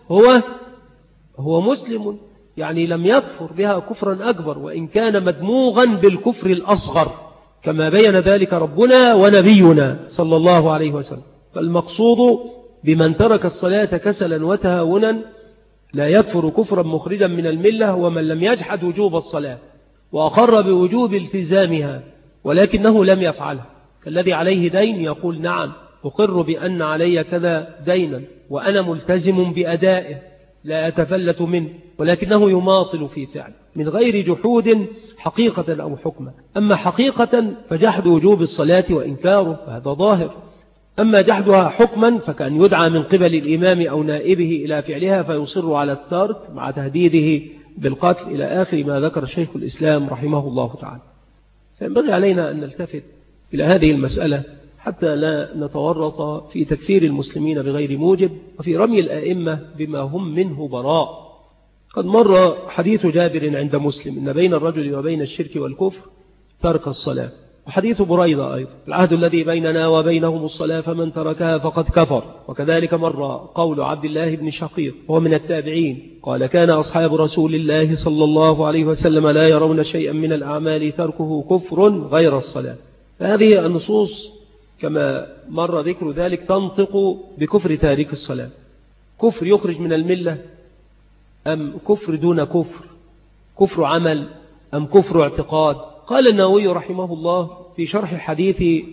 هو مسلم، يعني لم يكفر بها كفرا أكبر، وإن كان مدموغا بالكفر الأصغر كما بين ذلك ربنا ونبينا صلى الله عليه وسلم. فالمقصود بمن ترك الصلاة كسلا وتهاونا لا يكفر كفرا مخرجا من الملة، ومن لم يجحد وجوب الصلاة وأقر بوجوب التزامها ولكنه لم يفعلها، كالذي عليه دين يقول نعم أقر بأن علي كذا دينا وأنا ملتزم بأدائه لا أتفلت منه، ولكنه يماطل في فعل من غير جحود حقيقة أو حكمة. أما حقيقة فجحد وجوب الصلاة وإنكاره فهذا ظاهر، أما جحدها حكما فكأن يدعى من قبل الإمام أو نائبه إلى فعلها فيصر على الترك مع تهديده بالقتل إلى آخر ما ذكر شيخ الإسلام رحمه الله تعالى. فينبغي علينا أن نلتفت إلى هذه المسألة حتى لا نتورط في تكفير المسلمين بغير موجب وفي رمي الآئمة بما هم منه براء. قد مر حديث جابر عند مسلم إن بين الرجل وبين الشرك والكفر ترك الصلاة، وحديث بريدة أيضا العهد الذي بيننا وبينهم الصلاة فمن تركها فقد كفر. وكذلك مر قول عبد الله بن شقيق وهو من التابعين قال كان أصحاب رسول الله صلى الله عليه وسلم لا يرون شيئا من الأعمال تركه كفر غير الصلاة. فهذه النصوص كما مر ذكر ذلك تنطق بكفر تارك الصلاة. كفر يخرج من الملة أم كفر دون كفر؟ كفر عمل أم كفر اعتقاد؟ قال النووي رحمه الله في شرح حديث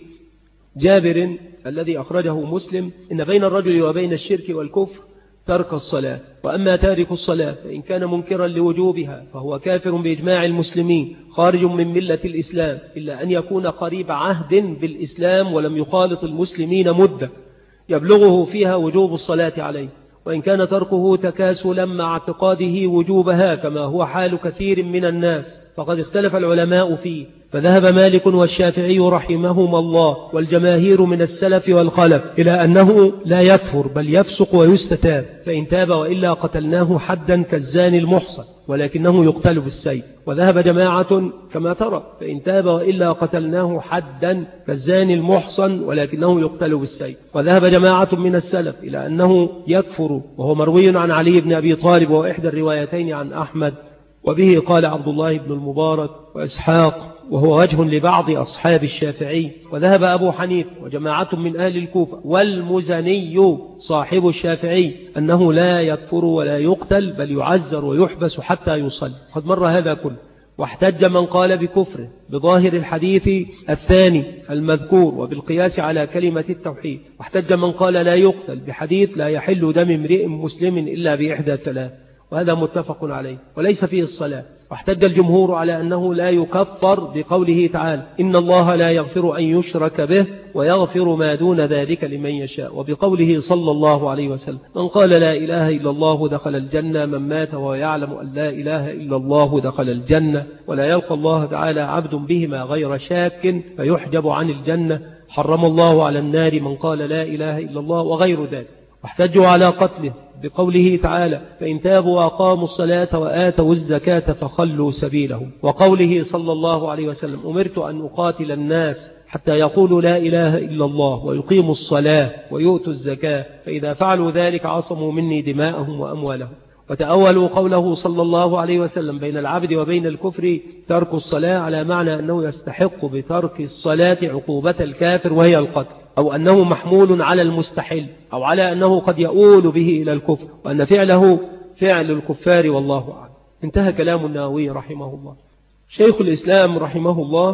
جابر الذي أخرجه مسلم إن بين الرجل وبين الشرك والكفر ترك الصلاة، وأما تارك الصلاة فإن كان منكرا لوجوبها فهو كافر بإجماع المسلمين خارج من ملة الإسلام، إلا أن يكون قريب عهد بالإسلام ولم يخالط المسلمين مدة يبلغه فيها وجوب الصلاة عليه، وإن كان تركه تكاسلا مع اعتقاده وجوبها كما هو حال كثير من الناس فقد اختلف العلماء فيه. فذهب مالك والشافعي رحمهما الله والجماهير من السلف والخلف إلى أنه لا يكفر بل يفسق ويستتاب، فإن تاب وإلا قتلناه حدا كالزاني المحصن ولكنه يقتل بالسيف. وذهب جماعة كما ترى فإن تاب وإلا قتلناه حدا كالزاني المحصن ولكنه يقتل بالسيف. وذهب جماعة من السلف إلى أنه يكفر، وهو مروي عن علي بن أبي طالب وإحدى الروايتين عن أحمد، وبه قال عبد الله بن المبارك وإسحاق، وهو وجه لبعض أصحاب الشافعي. وذهب أبو حنيفة وجماعة من أهل الكوفة والمزني صاحب الشافعي أنه لا يكفر ولا يقتل بل يعزر ويحبس حتى يصلي. قد مر هذا كله. واحتج من قال بكفره بظاهر الحديث الثاني المذكور وبالقياس على كلمة التوحيد، واحتج من قال لا يقتل بحديث لا يحل دم امرئ مسلم إلا بإحدى ثلاث، وهذا متفق عليه وليس فيه الصلاة. واحتج الجمهور على أنه لا يكفر بقوله تعالى إن الله لا يغفر أن يشرك به ويغفر ما دون ذلك لمن يشاء، وبقوله صلى الله عليه وسلم من قال لا إله إلا الله دخل الجنة، من مات وهو يعلم أن لا إله إلا الله دخل الجنة، ولا يلقى الله تعالى عبد بهما غير شاك فيحجب عن الجنة، حرم الله على النار من قال لا إله إلا الله، وغير ذلك. واحتجوا على قتله بقوله تعالى فإن تابوا وأقاموا الصلاة وآتوا الزكاة فخلوا سبيلهم، وقوله صلى الله عليه وسلم أمرت أن أقاتل الناس حتى يقولوا لا إله إلا الله ويقيموا الصلاة ويؤتوا الزكاة، فإذا فعلوا ذلك عصموا مني دماءهم وأموالهم. وتأولوا قوله صلى الله عليه وسلم بين العبد وبين الكفر ترك الصلاة على معنى أنه يستحق بترك الصلاة عقوبة الكافر وهي القتل، أو أنه محمول على المستحل، أو على أنه قد يؤول به إلى الكفر، وأن فعله فعل الكفار والله أعلم. انتهى كلام النووي رحمه الله. شيخ الإسلام رحمه الله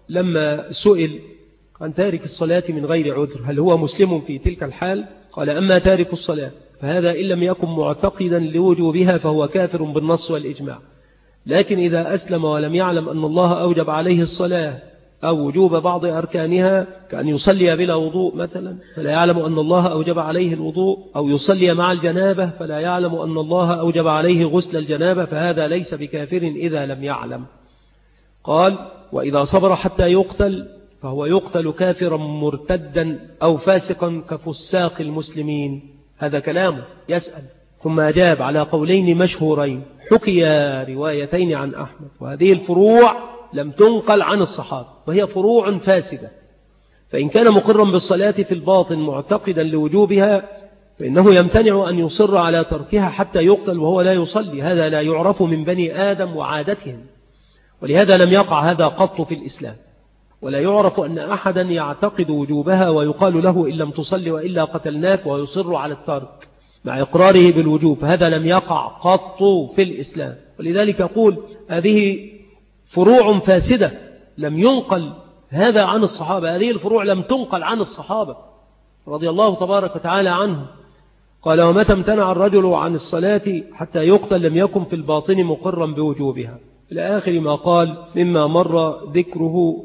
لما سئل عن تارك الصلاة من غير عذر هل هو مسلم في تلك الحال؟ قال أما تارك الصلاة فهذا إن لم يكن معتقدا لوجوبها فهو كافر بالنص والإجماع، لكن إذا أسلم ولم يعلم أن الله أوجب عليه الصلاة أو وجوب بعض أركانها كأن يصلي بلا وضوء مثلا فلا يعلم أن الله أوجب عليه الوضوء، أو يصلي مع الجنابة فلا يعلم أن الله أوجب عليه غسل الجنابة، فهذا ليس بكافر إذا لم يعلم. قال وإذا صبر حتى يقتل فهو يقتل كافرا مرتدا أو فاسقا كفساق المسلمين. هذا كلامه. يسأل ثم أجاب على قولين مشهورين حكي روايتين عن أحمد، وهذه الفروع لم تنقل عن الصحابة وهي فروع فاسدة. فإن كان مقرا بالصلاة في الباطن معتقدا لوجوبها فإنه يمتنع أن يصر على تركها حتى يقتل وهو لا يصلي. هذا لا يعرف من بني آدم وعادتهم، ولهذا لم يقع هذا قط في الإسلام. ولا يعرف أن أحدا يعتقد وجوبها ويقال له إن لم تصلي وإلا قتلناك ويصر على الترك مع إقراره بالوجوب، فهذا لم يقع قط في الإسلام. ولذلك يقول هذه فروع فاسدة لم ينقل هذا عن الصحابة، هذه الفروع لم تنقل عن الصحابة رضي الله تبارك وتعالى عنهم. قال ومتى امتنع الرجل عن الصلاة حتى يقتل لم يكن في الباطن مقرا بوجوبها، إلى آخر ما قال مما مر ذكره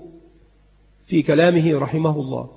في كلامه رحمه الله.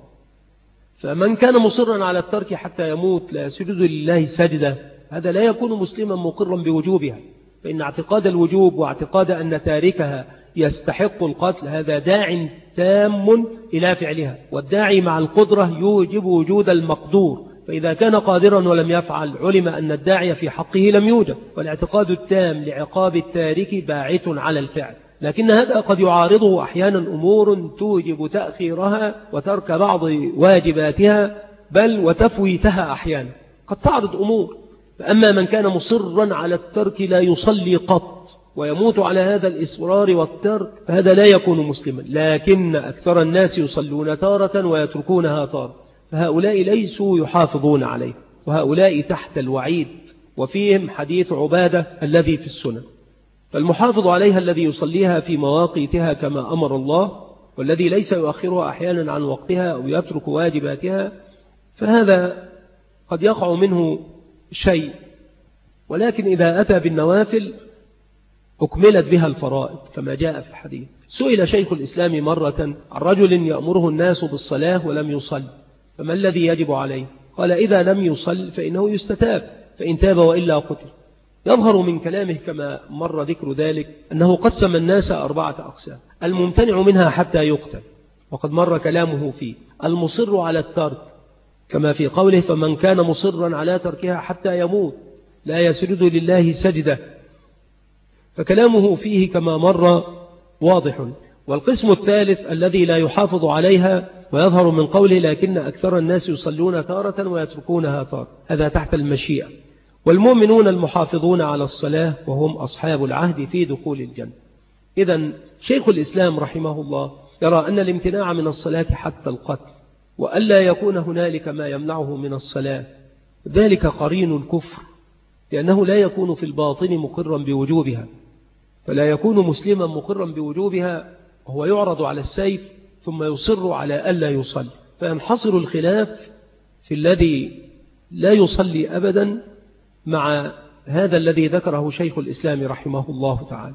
فمن كان مصرا على الترك حتى يموت لا يسجد لله سجدة، هذا لا يكون مسلما مقرا بوجوبها، فإن اعتقاد الوجوب واعتقاد أن تاركها يستحق القتل هذا داع تام إلى فعلها، والداعي مع القدرة يوجب وجود المقدور، فإذا كان قادرا ولم يفعل علم أن الداعي في حقه لم يوجد. والاعتقاد التام لعقاب التارك باعث على الفعل، لكن هذا قد يعارضه أحيانا أمور توجب تأخيرها وترك بعض واجباتها بل وتفويتها أحيانا، قد تعرض أمور. فأما من كان مصرا على الترك لا يصلي قط ويموت على هذا الإصرار والترك فهذا لا يكون مسلما، لكن أكثر الناس يصلون تارة ويتركونها تارة، فهؤلاء ليسوا يحافظون عليه، وهؤلاء تحت الوعيد، وفيهم حديث عبادة الذي في السنن. فالمحافظ عليها الذي يصليها في مواقيتها كما أمر الله، والذي ليس يؤخرها أحيانا عن وقتها أو يترك واجباتها، فهذا قد يقع منه شيء، ولكن إذا أتى بالنوافل أكملت بها الفرائض كما جاء في الحديث. سئل شيخ الإسلام مرة عن رجل يأمره الناس بالصلاة ولم يصل، فما الذي يجب عليه؟ قال إذا لم يصل فإنه يستتاب، فإن تاب وإلا قتل. يظهر من كلامه كما مر ذكر ذلك أنه قسم الناس 4 أقسام: الممتنع منها حتى يقتل، وقد مر كلامه فيه، المصر على الترك كما في قوله فمن كان مصرا على تركها حتى يموت لا يسجد لله سجدة، فكلامه فيه كما مر واضح. والقسم الثالث الذي لا يحافظ عليها، ويظهر من قوله لكن أكثر الناس يصلون تارة ويتركونها تارة، هذا تحت المشيئة. والمؤمنون المحافظون على الصلاة وهم أصحاب العهد في دخول الجنة. إذن شيخ الإسلام رحمه الله يرى أن الامتناع من الصلاة حتى القتل وألا يكون هنالك ما يمنعه من الصلاة ذلك قرين الكفر، لأنه لا يكون في الباطن مقرا بوجوبها، فلا يكون مسلما مقرا بوجوبها وهو يعرض على السيف ثم يصر على ألا يصلي. فينحصر الخلاف في الذي لا يصلي أبدا مع هذا الذي ذكره شيخ الإسلام رحمه الله تعالى.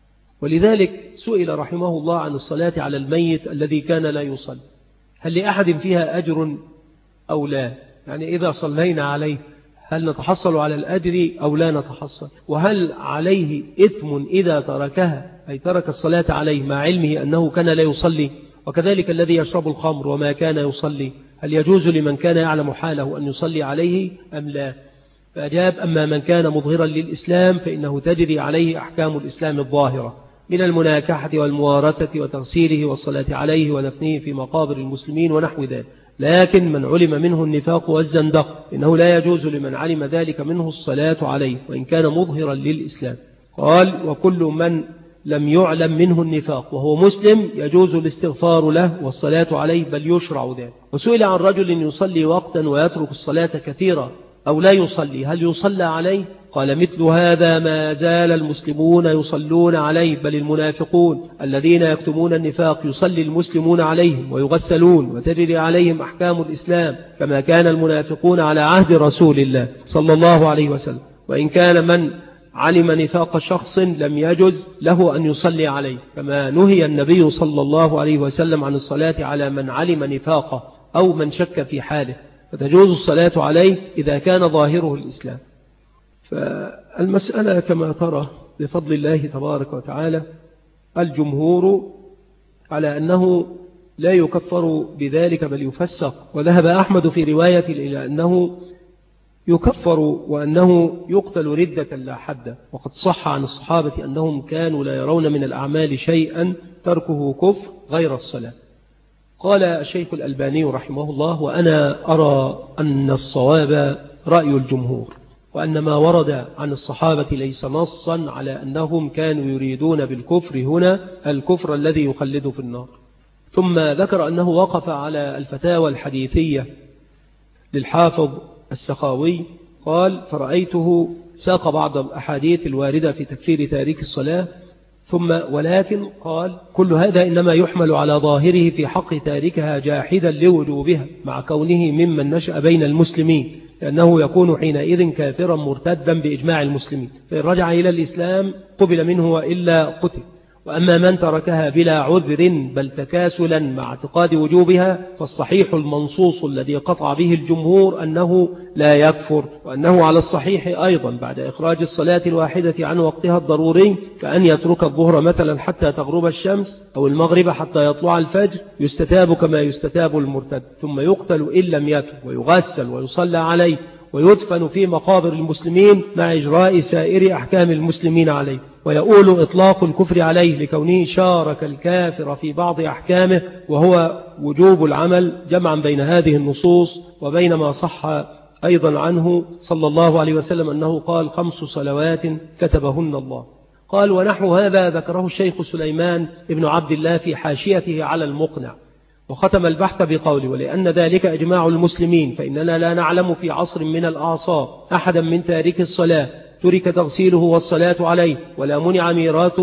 ولذلك سئل رحمه الله عن الصلاة على الميت الذي كان لا يصلي، هل لأحد فيها أجر أو لا؟ يعني إذا صلينا عليه هل نتحصل على الأجر أو لا نتحصل؟ وهل عليه إثم إذا تركها، أي ترك الصلاة عليه مع علمه أنه كان لا يصلي؟ وكذلك الذي يشرب الخمر وما كان يصلي، هل يجوز لمن كان يعلم حاله أن يصلي عليه أم لا؟ فأجاب أما من كان مظهرا للإسلام فإنه تجري عليه أحكام الإسلام الظاهرة من المناكحة والموارثة وتغسيله والصلاة عليه ودفنه في مقابر المسلمين ونحو ذلك. لكن من علم منه النفاق والزندق إنه لا يجوز لمن علم ذلك منه الصلاة عليه وإن كان مظهرا للإسلام. قال وكل من لم يعلم منه النفاق وهو مسلم يجوز الاستغفار له والصلاة عليه بل يشرع ذلك. وسئل عن رجل يصلي وقتا ويترك الصلاة كثيرا أو لا يصلي هل يصلى عليه؟ قال مثل هذا ما زال المسلمون يصلون عليه، بل المنافقون الذين يكتمون النفاق يصلي المسلمون عليهم ويغسلون وتجري عليهم أحكام الإسلام كما كان المنافقون على عهد رسول الله صلى الله عليه وسلم. وإن كان من علم نفاق شخص لم يجز له أن يصلي عليه، كما نهي النبي صلى الله عليه وسلم عن الصلاة على من علم نفاقه أو من شك في حاله، فتجوز الصلاة عليه إذا كان ظاهره الإسلام. فالمسألة كما ترى بفضل الله تبارك وتعالى الجمهور على أنه لا يكفر بذلك بل يفسق. وذهب أحمد في رواية إلى أنه يكفر وأنه يقتل ردة لا حد. وقد صح عن الصحابة أنهم كانوا لا يرون من الأعمال شيئا تركه كفر غير الصلاة. قال الشيخ الألباني رحمه الله: وأنا أرى أن الصواب رأي الجمهور، وأن ما ورد عن الصحابة ليس نصا على أنهم كانوا يريدون بالكفر هنا الكفر الذي يخلد في النار. ثم ذكر أنه وقف على الفتاوى الحديثية للحافظ السخاوي، قال: فرأيته ساق بعض الأحاديث الواردة في تكفير تارك الصلاة، ولكن قال: كل هذا إنما يحمل على ظاهره في حق تاركها جاحدا لوجوبها، مع كونه ممن نشأ بين المسلمين، لأنه يكون حينئذ كافرا مرتدا بإجماع المسلمين، فإن رجع إلى الإسلام قبل منه وإلا قتل. وأما من تركها بلا عذر بل تكاسلا مع اعتقاد وجوبها فالصحيح المنصوص الذي قطع به الجمهور أنه لا يكفر، وأنه على الصحيح أيضا بعد إخراج الصلاة الواحدة عن وقتها الضروري، كأن يترك الظهر مثلا حتى تغرب الشمس أو المغرب حتى يطلع الفجر، يستتاب كما يستتاب المرتد، ثم يقتل إن لم يتب، ويغسل ويصلى عليه ويدفن في مقابر المسلمين مع إجراء سائر أحكام المسلمين عليه. ويؤول إطلاق الكفر عليه لكونه شارك الكافر في بعض أحكامه، وهو وجوب العمل، جمعا بين هذه النصوص وبين ما صح أيضا عنه صلى الله عليه وسلم أنه قال: 5 صلوات كتبهن الله. قال: ونحو هذا ذكره الشيخ سليمان ابن عبد الله في حاشيته على المقنع، وختم البحث بقوله: ولأن ذلك إجماع المسلمين، فإننا لا نعلم في عصر من الأعصار أحدا من تارك الصلاة ترك تغسيله والصلاة عليه، ولا منع ميراث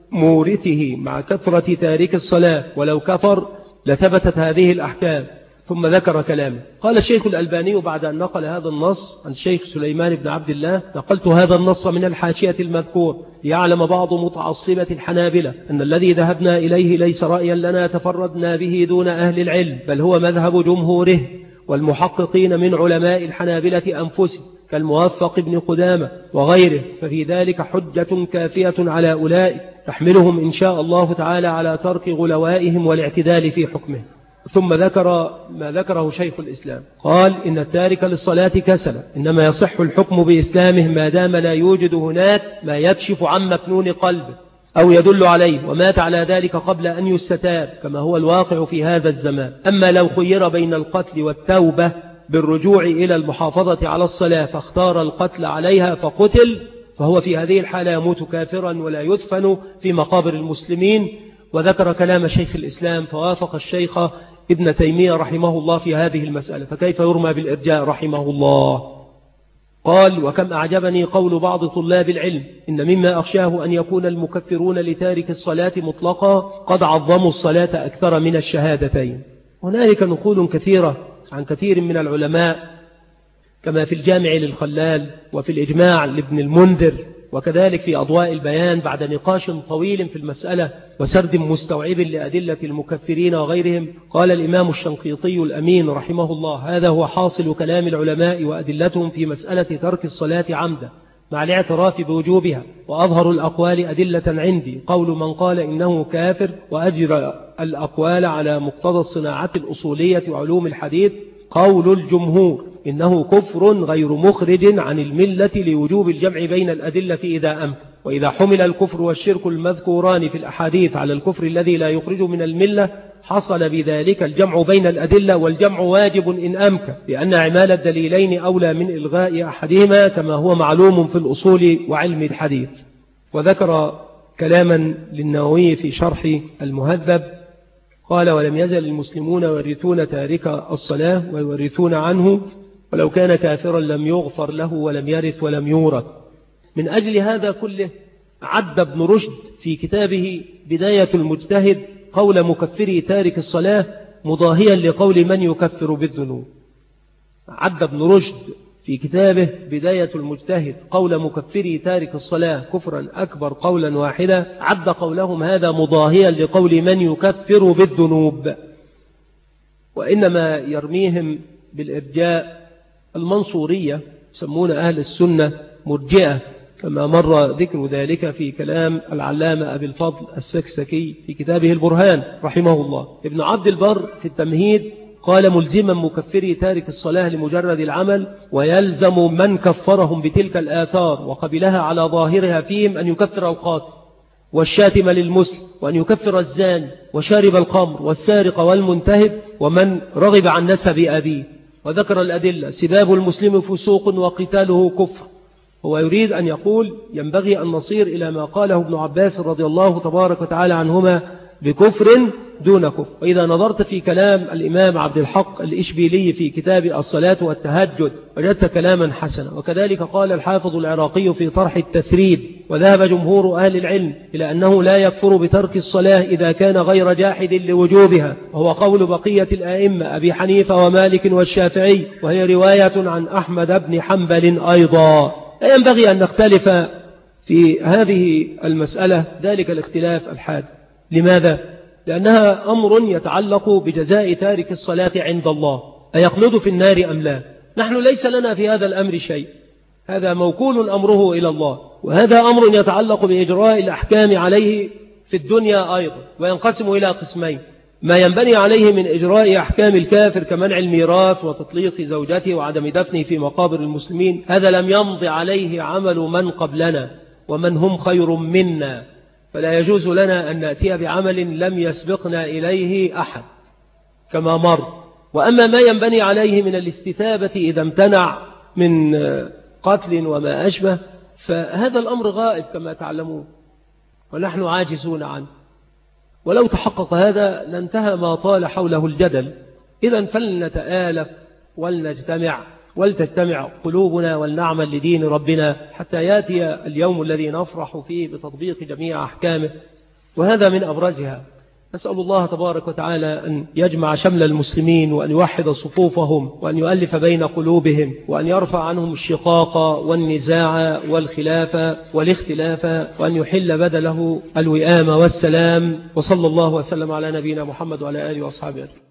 مورثه مع كثرة تارك الصلاة، ولو كفر لثبتت هذه الأحكام. ثم ذكر كلامه. قال الشيخ الألباني بعد أن نقل هذا النص عن الشيخ سليمان بن عبد الله: نقلت هذا النص من الحاشية المذكور ليعلم بعض متعصبة الحنابلة أن الذي ذهبنا إليه ليس رأيا لنا تفردنا به دون أهل العلم، بل هو مذهب جمهوره والمحققين من علماء الحنابلة أنفسهم كالموفق بن قدامة وغيره، ففي ذلك حجة كافية على أولئك تحملهم إن شاء الله تعالى على ترك غلوائهم والاعتدال في حكمه. ثم ذكر ما ذكره شيخ الإسلام، قال: إن التارك للصلاة كسلا إنما يصح الحكم بإسلامه ما دام لا يوجد هناك ما يكشف عن مكنون قلبه أو يدل عليه، ومات على ذلك قبل أن يستتاب كما هو الواقع في هذا الزمان. أما لو خير بين القتل والتوبة بالرجوع إلى المحافظة على الصلاة فاختار القتل عليها فقتل، فهو في هذه الحالة يموت كافرا ولا يدفن في مقابر المسلمين. وذكر كلام شيخ الإسلام فوافق الشيخ ابن تيمية رحمه الله في هذه المسألة، فكيف يرمى بالإرجاء رحمه الله؟ قال: وكم أعجبني قول بعض طلاب العلم إن مما أخشاه أن يكون المكفرون لتارك الصلاة مطلقا قد عظموا الصلاة أكثر من الشهادتين. هنالك نقول كثيرة عن كثير من العلماء كما في الجامع للخلال وفي الإجماع لابن المنذر، وكذلك في أضواء البيان بعد نقاش طويل في المسألة وسرد مستوعب لأدلة المكفرين وغيرهم. قال الإمام الشنقيطي الأمين رحمه الله: هذا هو حاصل كلام العلماء وأدلتهم في مسألة ترك الصلاة عمدا مع الاعتراف بوجوبها، وأظهر الأقوال أدلة عندي قول من قال إنه كافر، وأجرى الأقوال على مقتضى الصناعة الأصولية وعلوم الحديث قول الجمهور إنه كفر غير مخرج عن الملة لوجوب الجمع بين الأدلة إذا أمكن. وإذا حمل الكفر والشرك المذكوران في الأحاديث على الكفر الذي لا يخرج من الملة حصل بذلك الجمع بين الأدلة، والجمع واجب إن أمكن، لأن اعمال الدليلين أولى من إلغاء أحدهما كما هو معلوم في الأصول وعلم الحديث. وذكر كلاما للنووي في شرح المهذب، قال: ولم يزل المسلمون يورثون تارك الصلاة ويورثون عنه، ولو كان كافرا لم يغفر له ولم يرث ولم يورث. من أجل هذا كله عد ابن رشد في كتابه بداية المجتهد قول مكفري تارك الصلاة مضاهيا لقول من يكفر بالذنوب. عد ابن رشد في كتابه بداية المجتهد قول مكفري تارك الصلاة كفرا أكبر قولا واحدا، عد قولهم هذا مضاهيا لقول من يكفر بالذنوب. وإنما يرميهم بالإرجاء المنصورية، يسمون أهل السنة مرجئة كما مر ذكر ذلك في كلام العلامة أبي الفضل السكسكي في كتابه البرهان رحمه الله. ابن عبد البر في التمهيد قال: ملزما مكفري تارك الصلاة لمجرد العمل، ويلزم من كفرهم بتلك الآثار وقبلها على ظاهرها فيهم أن يكفر القاتل والشاتم للمسلم، وأن يكفر الزاني وشارب الخمر والسارق والمنتهب ومن رغب عن نسب أبيه. وذكر الأدلة: سباب المسلم فسوق وقتاله كفر. هو يريد أن يقول ينبغي أن نصير إلى ما قاله ابن عباس رضي الله تبارك وتعالى عنهما بكفر دون كفر. وإذا نظرت في كلام الإمام عبد الحق الإشبيلي في كتاب الصلاة والتهجد وجدت كلاما حسنا. وكذلك قال الحافظ العراقي في طرح التثريب: وذهب جمهور أهل العلم إلى أنه لا يكفر بترك الصلاة إذا كان غير جاحد لوجوبها، وهو قول بقية الآئمة أبي حنيفة ومالك والشافعي، وهي رواية عن أحمد بن حنبل أيضا. لا ينبغي أن نختلف في هذه المسألة ذلك الاختلاف الحاد. لماذا؟ لأنها أمر يتعلق بجزاء تارك الصلاة عند الله، أيخلد في النار أم لا؟ نحن ليس لنا في هذا الأمر شيء، هذا موكول أمره إلى الله، وهذا أمر يتعلق بإجراء الأحكام عليه في الدنيا أيضا، وينقسم إلى قسمين: ما ينبني عليه من إجراء أحكام الكافر كمنع الميراث وتطليق زوجته وعدم دفنه في مقابر المسلمين، هذا لم يمض عليه عمل من قبلنا ومن هم خير منا، فلا يجوز لنا أن نأتي بعمل لم يسبقنا إليه أحد كما مر. وأما ما ينبني عليه من الاستتابة إذا امتنع من قتل وما أشبه، فهذا الأمر غائب كما تعلمون ونحن عاجزون عنه، ولو تحقق هذا لانتهى ما طال حوله الجدل. إذن فلنتآلف ولتجتمع قلوبنا ولنعمل لدين ربنا حتى يأتي اليوم الذي نفرح فيه بتطبيق جميع أحكامه، وهذا من أبرزها. نسأل الله تبارك وتعالى أن يجمع شمل المسلمين، وأن يوحد صفوفهم، وأن يؤلف بين قلوبهم، وأن يرفع عنهم الشقاق والنزاع والخلاف والاختلاف، وأن يحل بدله الوئام والسلام. وصلى الله وسلم على نبينا محمد وعلى آله وأصحابه.